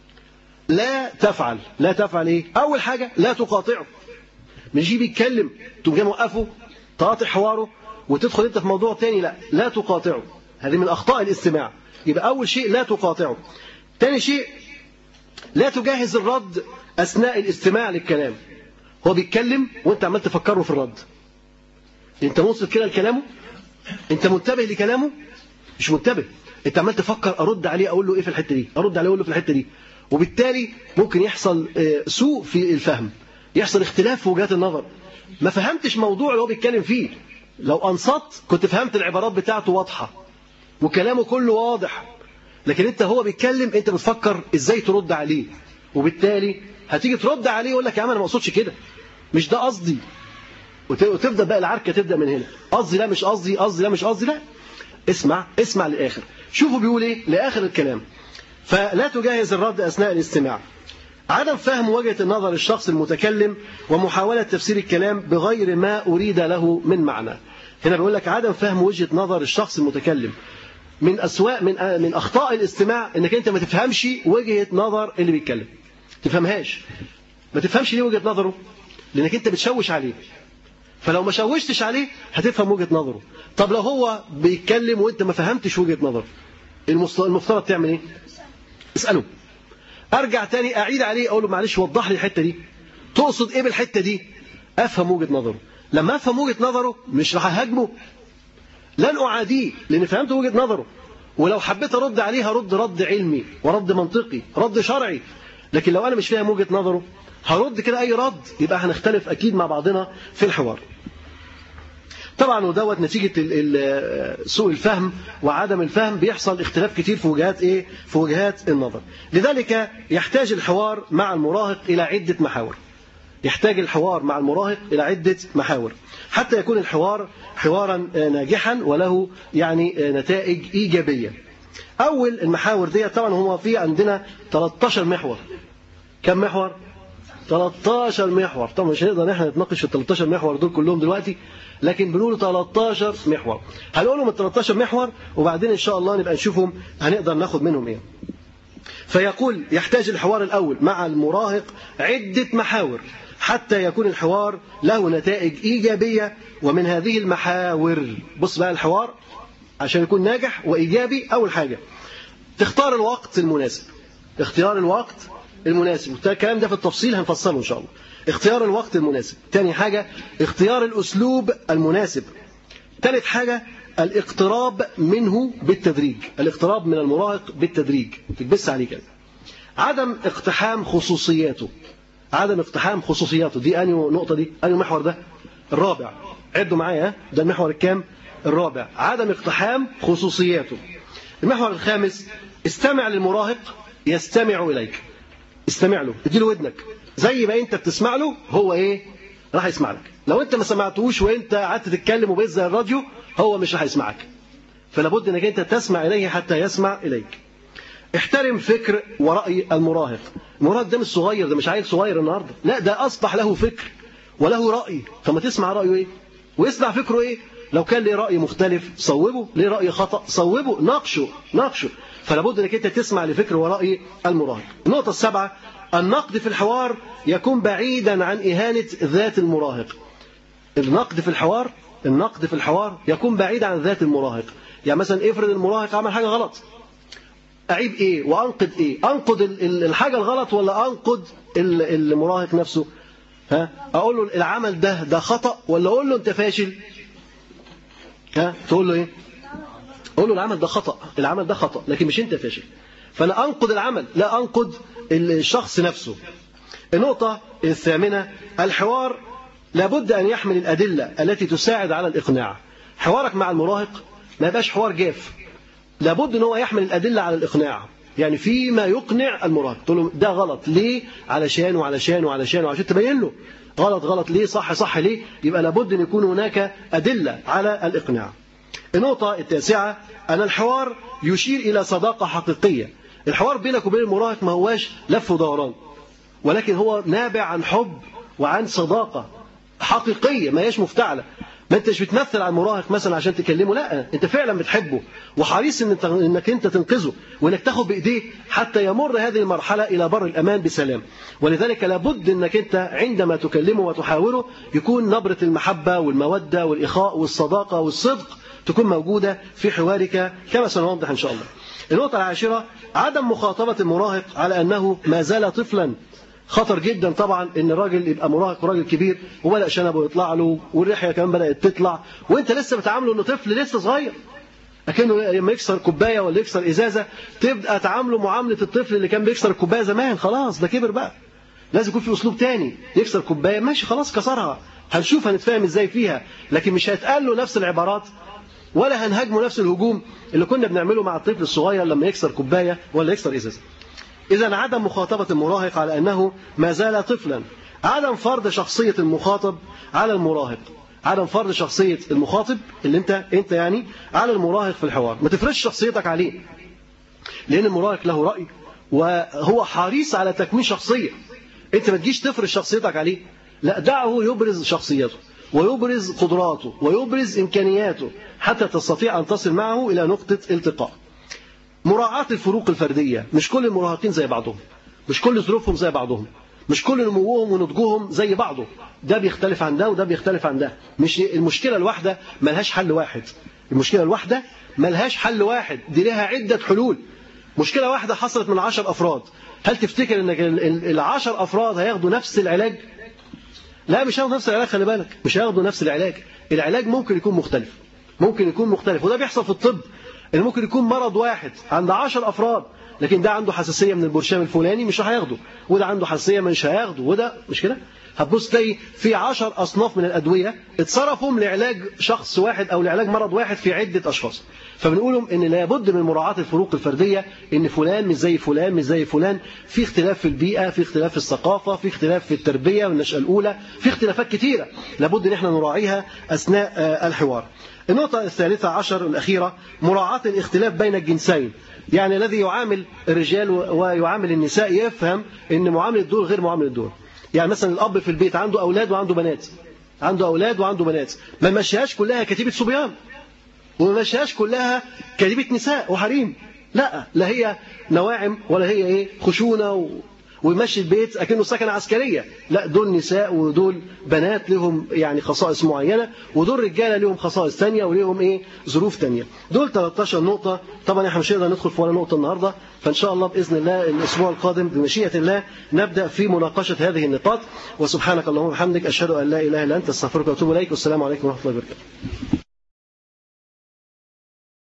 [SPEAKER 3] لا تفعل لا تفعل إيه؟ أول حاجة لا تقاطعه. مش يجي بيتكلم تقوم جاي موقفه تقاطع حواره وتدخل أنت في موضوع تاني، لا لا تقاطعه. هذه من أخطاء الاستماع. يبقى أول شيء لا تقاطعه. ثاني شيء لا تجهز الرد أثناء الاستماع للكلام. هو بيتكلم وأنت عمال تفكره في الرد. أنت منصت كده لكلامه؟ أنت منتبه لكلامه؟ مش منتبه. أنت عمال تفكر أرد عليه أقول له إيه في الحتة دي، أرد عليه أقول له في الحتة دي. وبالتالي ممكن يحصل سوء في الفهم، يحصل اختلاف في وجهات النظر، ما فهمتش موضوع اللي هو بيتكلم فيه. لو أنصت كنت فهمت العبارات بتاعته واضحة وكلامه كله واضح، لكن انت هو بيتكلم انت بتفكر ازاي ترد عليه، وبالتالي هتيجي ترد عليه يقول لك يا عم انا ما اقصدش كده، مش ده قصدي، وتبدا بقى العركه تبدا من هنا. قصدي لا مش قصدي، قصدي لا مش قصدي. لا، اسمع اسمع للاخر، شوفوا بيقول ايه لاخر الكلام. فلا تجهز الرد اثناء الاستماع. عدم فهم وجهة النظر الشخص المتكلم ومحاولة تفسير الكلام بغير ما أريد له من معنى. هنا بيقول لك عدم فهم وجهة نظر الشخص المتكلم. من أسواء من من أخطاء الاستماع إنك أنت ما تفهمش وجهة نظر اللي بيتكلم. تفهمهاش. ما تفهمش ليه وجهة نظره؟ لأنك أنت بتشوش عليه. فلو ما شوشتش عليه هتفهم وجهة نظره. طب لو هو بيتكلم وأنت ما فهمتش وجهة نظره، المفترض تعمل إيه؟ اسأله. ارجع تاني اعيد عليه اقول له معلش وضح لي الحته دي، تقصد ايه بالحته دي؟ افهم وجهه نظره. لما افهم وجهه نظره مش راح اهاجمه، لن اعاديه لان فهمت وجهه نظره. ولو حبيت ارد عليه هرد رد علمي ورد منطقي، رد شرعي. لكن لو انا مش فاهم وجهه نظره هرد كده اي رد، يبقى هنختلف اكيد مع بعضنا في الحوار. طبعا ودوت نتيجه سوء الفهم وعدم الفهم بيحصل اختلاف كتير في وجهات ايه؟ في وجهات النظر. لذلك يحتاج الحوار مع المراهق الى عده محاور. يحتاج الحوار مع المراهق الى عده محاور حتى يكون الحوار حوارا ناجحا وله يعني نتائج ايجابيه. اول المحاور دي طبعا هو في عندنا ثلاثة عشر محور. كم محور؟ ثلاثة عشر محور. طبعا مش هنقدر احنا نتناقش في ال ثلاثة عشر محور دول كلهم دلوقتي، لكن بنقول ثلاثة عشر محور. هنقولهم ال ثلاثة عشر محور وبعدين ان شاء الله نبقى نشوفهم هنقدر ناخد منهم ايه. فيقول يحتاج الحوار الاول مع المراهق عده محاور حتى يكون الحوار له نتائج إيجابية. ومن هذه المحاور، بص بقى الحوار عشان يكون ناجح وإيجابي، أول حاجة تختار الوقت المناسب. اختيار الوقت المناسب، الكلام ده في التفصيل هنفصله إن شاء الله. اختيار الوقت المناسب. تاني حاجة اختيار الأسلوب المناسب. ثالث حاجة الاقتراب منه بالتدريج. الاقتراب من المراهق بالتدريج، تكبس عليه كده. عدم اقتحام خصوصياته. عدم اقتحام خصوصياته دي أنهي نقطة؟ دي أنهي محور؟ ده الرابع. عدوا معايا، ده المحور الكام؟ الرابع. عدم اقتحام خصوصياته. المحور الخامس استمع للمراهق يستمع إليك. استمع له، اديله ودنك زي ما انت بتسمع له، هو ايه؟ راح يسمع لك. لو انت ما سمعتوش وانت قعدت تتكلم وبيز زي الراديو، هو مش راح يسمعك. فلا بد انك انت تسمع اليه حتى يسمع اليك. احترم فكر ورأي المراهق. المراهق ده مش صغير، ده مش عيل صغير النهارده، لا ده اصبح له فكر وله رأي. فما تسمع رأيه ايه ويسمع فكره ايه. لو كان ليه رأي مختلف صوبه، ليه رأي خطأ صوبه، ناقشه ناقشه. فلا بد انك انت تسمع لفكر ورأي المراهق. النقطة السابعة النقد في الحوار يكون بعيدا عن إهانة ذات المراهق. النقد في الحوار النقد في الحوار يكون بعيد عن ذات المراهق. يعني مثلا افرض المراهق عمل حاجة غلط، أعيب إيه وأنقد إيه؟ أنقد الحاجة الغلط ولا أنقد المراهق نفسه؟ ها؟ أقول له العمل ده ده خطأ ولا أقول له أنت فاشل؟ ها؟ تقول له إيه؟ أقول له العمل ده خطأ، العمل ده خطأ لكن مش أنت فاشل. فأنا أنقد العمل لا أنقد الشخص نفسه. النقطة الثامنة الحوار لابد أن يحمل الأدلة التي تساعد على الإقناع. حوارك مع المراهق ما يبقاش حوار جاف، لابد أن هو يحمل الأدلة على الإقناع. يعني فيما يقنع المراهق تقول له ده غلط ليه، علشان وعلشان وعلشان وعشان تبين له غلط غلط ليه، صح صح ليه. يبقى لابد أن يكون هناك أدلة على الإقناع. النقطة التاسعة أن الحوار يشير إلى صداقة حقيقية. الحوار بينك وبين المراهق ما هواش لف ودوران، ولكن هو نابع عن حب وعن صداقة حقيقية ما هيش مفتعلة. ما انتش بتمثل على المراهق مثلا عشان تكلمه، لا انت فعلا بتحبه وحريص ان انك انت تنقذه وانك تاخد بايديه حتى يمر هذه المرحلة الى بر الامان بسلام. ولذلك لابد انك انت عندما تكلمه وتحاوره يكون نبرة المحبة والمودة والاخاء والصداقة والصدق تكون موجودة في حوارك كما سنوضح ان شاء الله. النقطة العاشرة عدم مخاطبة المراهق على أنه ما زال طفلا. خطر جدا طبعا ان الراجل يبقى مراهق وراجل كبير وبدأ شنبه يطلع له والريحة كمان بدأت تطلع وانت لسه بتعامله انه طفل لسه صغير، لكنه لما يكسر كوباية ولا يكسر إزازة تبدأ تعامله معاملة الطفل اللي كان بيكسر الكوباية زمان. خلاص ده كبر بقى، لازم يكون في أسلوب تاني. يكسر كوباية ماشي خلاص كسرها، هنشوف هنتفاهم ازاي فيها، لكن مش هيتقال له نفس العبارات ولا هنهاجمه نفس الهجوم اللي كنا بنعمله مع الطفل الصغير لما يكسر كوباية ولا يكسر إزازة. إذا عدم مخاطبة المراهق على أنه ما زال طفلا. عدم فرض شخصية المخاطب على المراهق. عدم فرض شخصية المخاطب اللي انت انت يعني على المراهق في الحوار. ما تفرضش شخصيتك عليه، لأن المراهق له رأي وهو حريص على تكوين شخصية. انت ما تجيش تفرض شخصيتك عليه، لا دعه يبرز شخصيته ويبرز قدراته ويبرز إمكانياته حتى تستطيع أن تصل معه إلى نقطة التقاء. مراعاة الفروق الفردية. مش كل المراهقين زي بعضهم، مش كل ظروفهم زي بعضهم، مش كل نموهم ونضجهم زي بعضه. ده بيختلف عن ده وده بيختلف عن ده. مش المشكلة الواحدة ملهاش حل واحد. المشكلة الواحدة ملهاش حل واحد، دي لها عدة حلول. مشكلة واحدة حصلت من عشر أفراد، هل تفتكر أن العشر أفراد هياخدوا نفس العلاج؟ لا مش هياخدوا نفس العلاج، خلي بالك مش هياخدوا نفس العلاج. العلاج ممكن يكون مختلف، ممكن يكون مختلف، وده بيحصل في الطب. إن ممكن يكون مرض واحد عند عشر أفراد، لكن ده عنده حساسية من البرشام الفلاني مش هياخده، وده عنده حساسية مش هياخده، وده مش كده. هتبص تلاقي في عشر أصناف من الأدوية اتصرفوا لعلاج شخص واحد أو لعلاج مرض واحد في عدة أشخاص. فبنقولهم إن لابد من مراعاة الفروق الفردية، إن فلان مش زي فلان مش زي فلان، في اختلاف في البيئة، في اختلاف في الثقافة، في اختلاف في التربية والنشأة الأولى، في اختلافات كثيرة لابد إن احنا نراعيها أثناء الحوار. النقطة الثالثة عشر الأخيرة مراعاة الاختلاف بين الجنسين. يعني الذي يعامل الرجال ويعامل النساء يفهم إن معاملة دول غير معاملة دول. يعني مثلا الأب في البيت عنده أولاد وعنده بنات، عنده أولاد وعنده بنات، ما مشيهاش كلها كتيبة صبيان وما مشيهاش كلها كتيبة نساء وحريم، لا لا هي نواعم ولا هي إيه خشونة و... ويمشي البيت أكنه سكن عسكرية. لا، دول نساء ودول بنات لهم يعني خصائص معينة، ودول رجالة لهم خصائص تانية ولهم إيه ظروف تانية. دول ثلاثة عشر نقطة. طبعا احنا مش هنقدر ندخل في ولا نقطة النهاردة، فإن شاء الله بإذن الله الأسبوع القادم بمشيئة الله نبدأ في مناقشة هذه النقاط. وسبحانك اللهم وبحمدك أشهد أن لا إله إلا أنت أستغفرك وأتوب إليك، والسلام عليكم ورحمة الله وبركاته.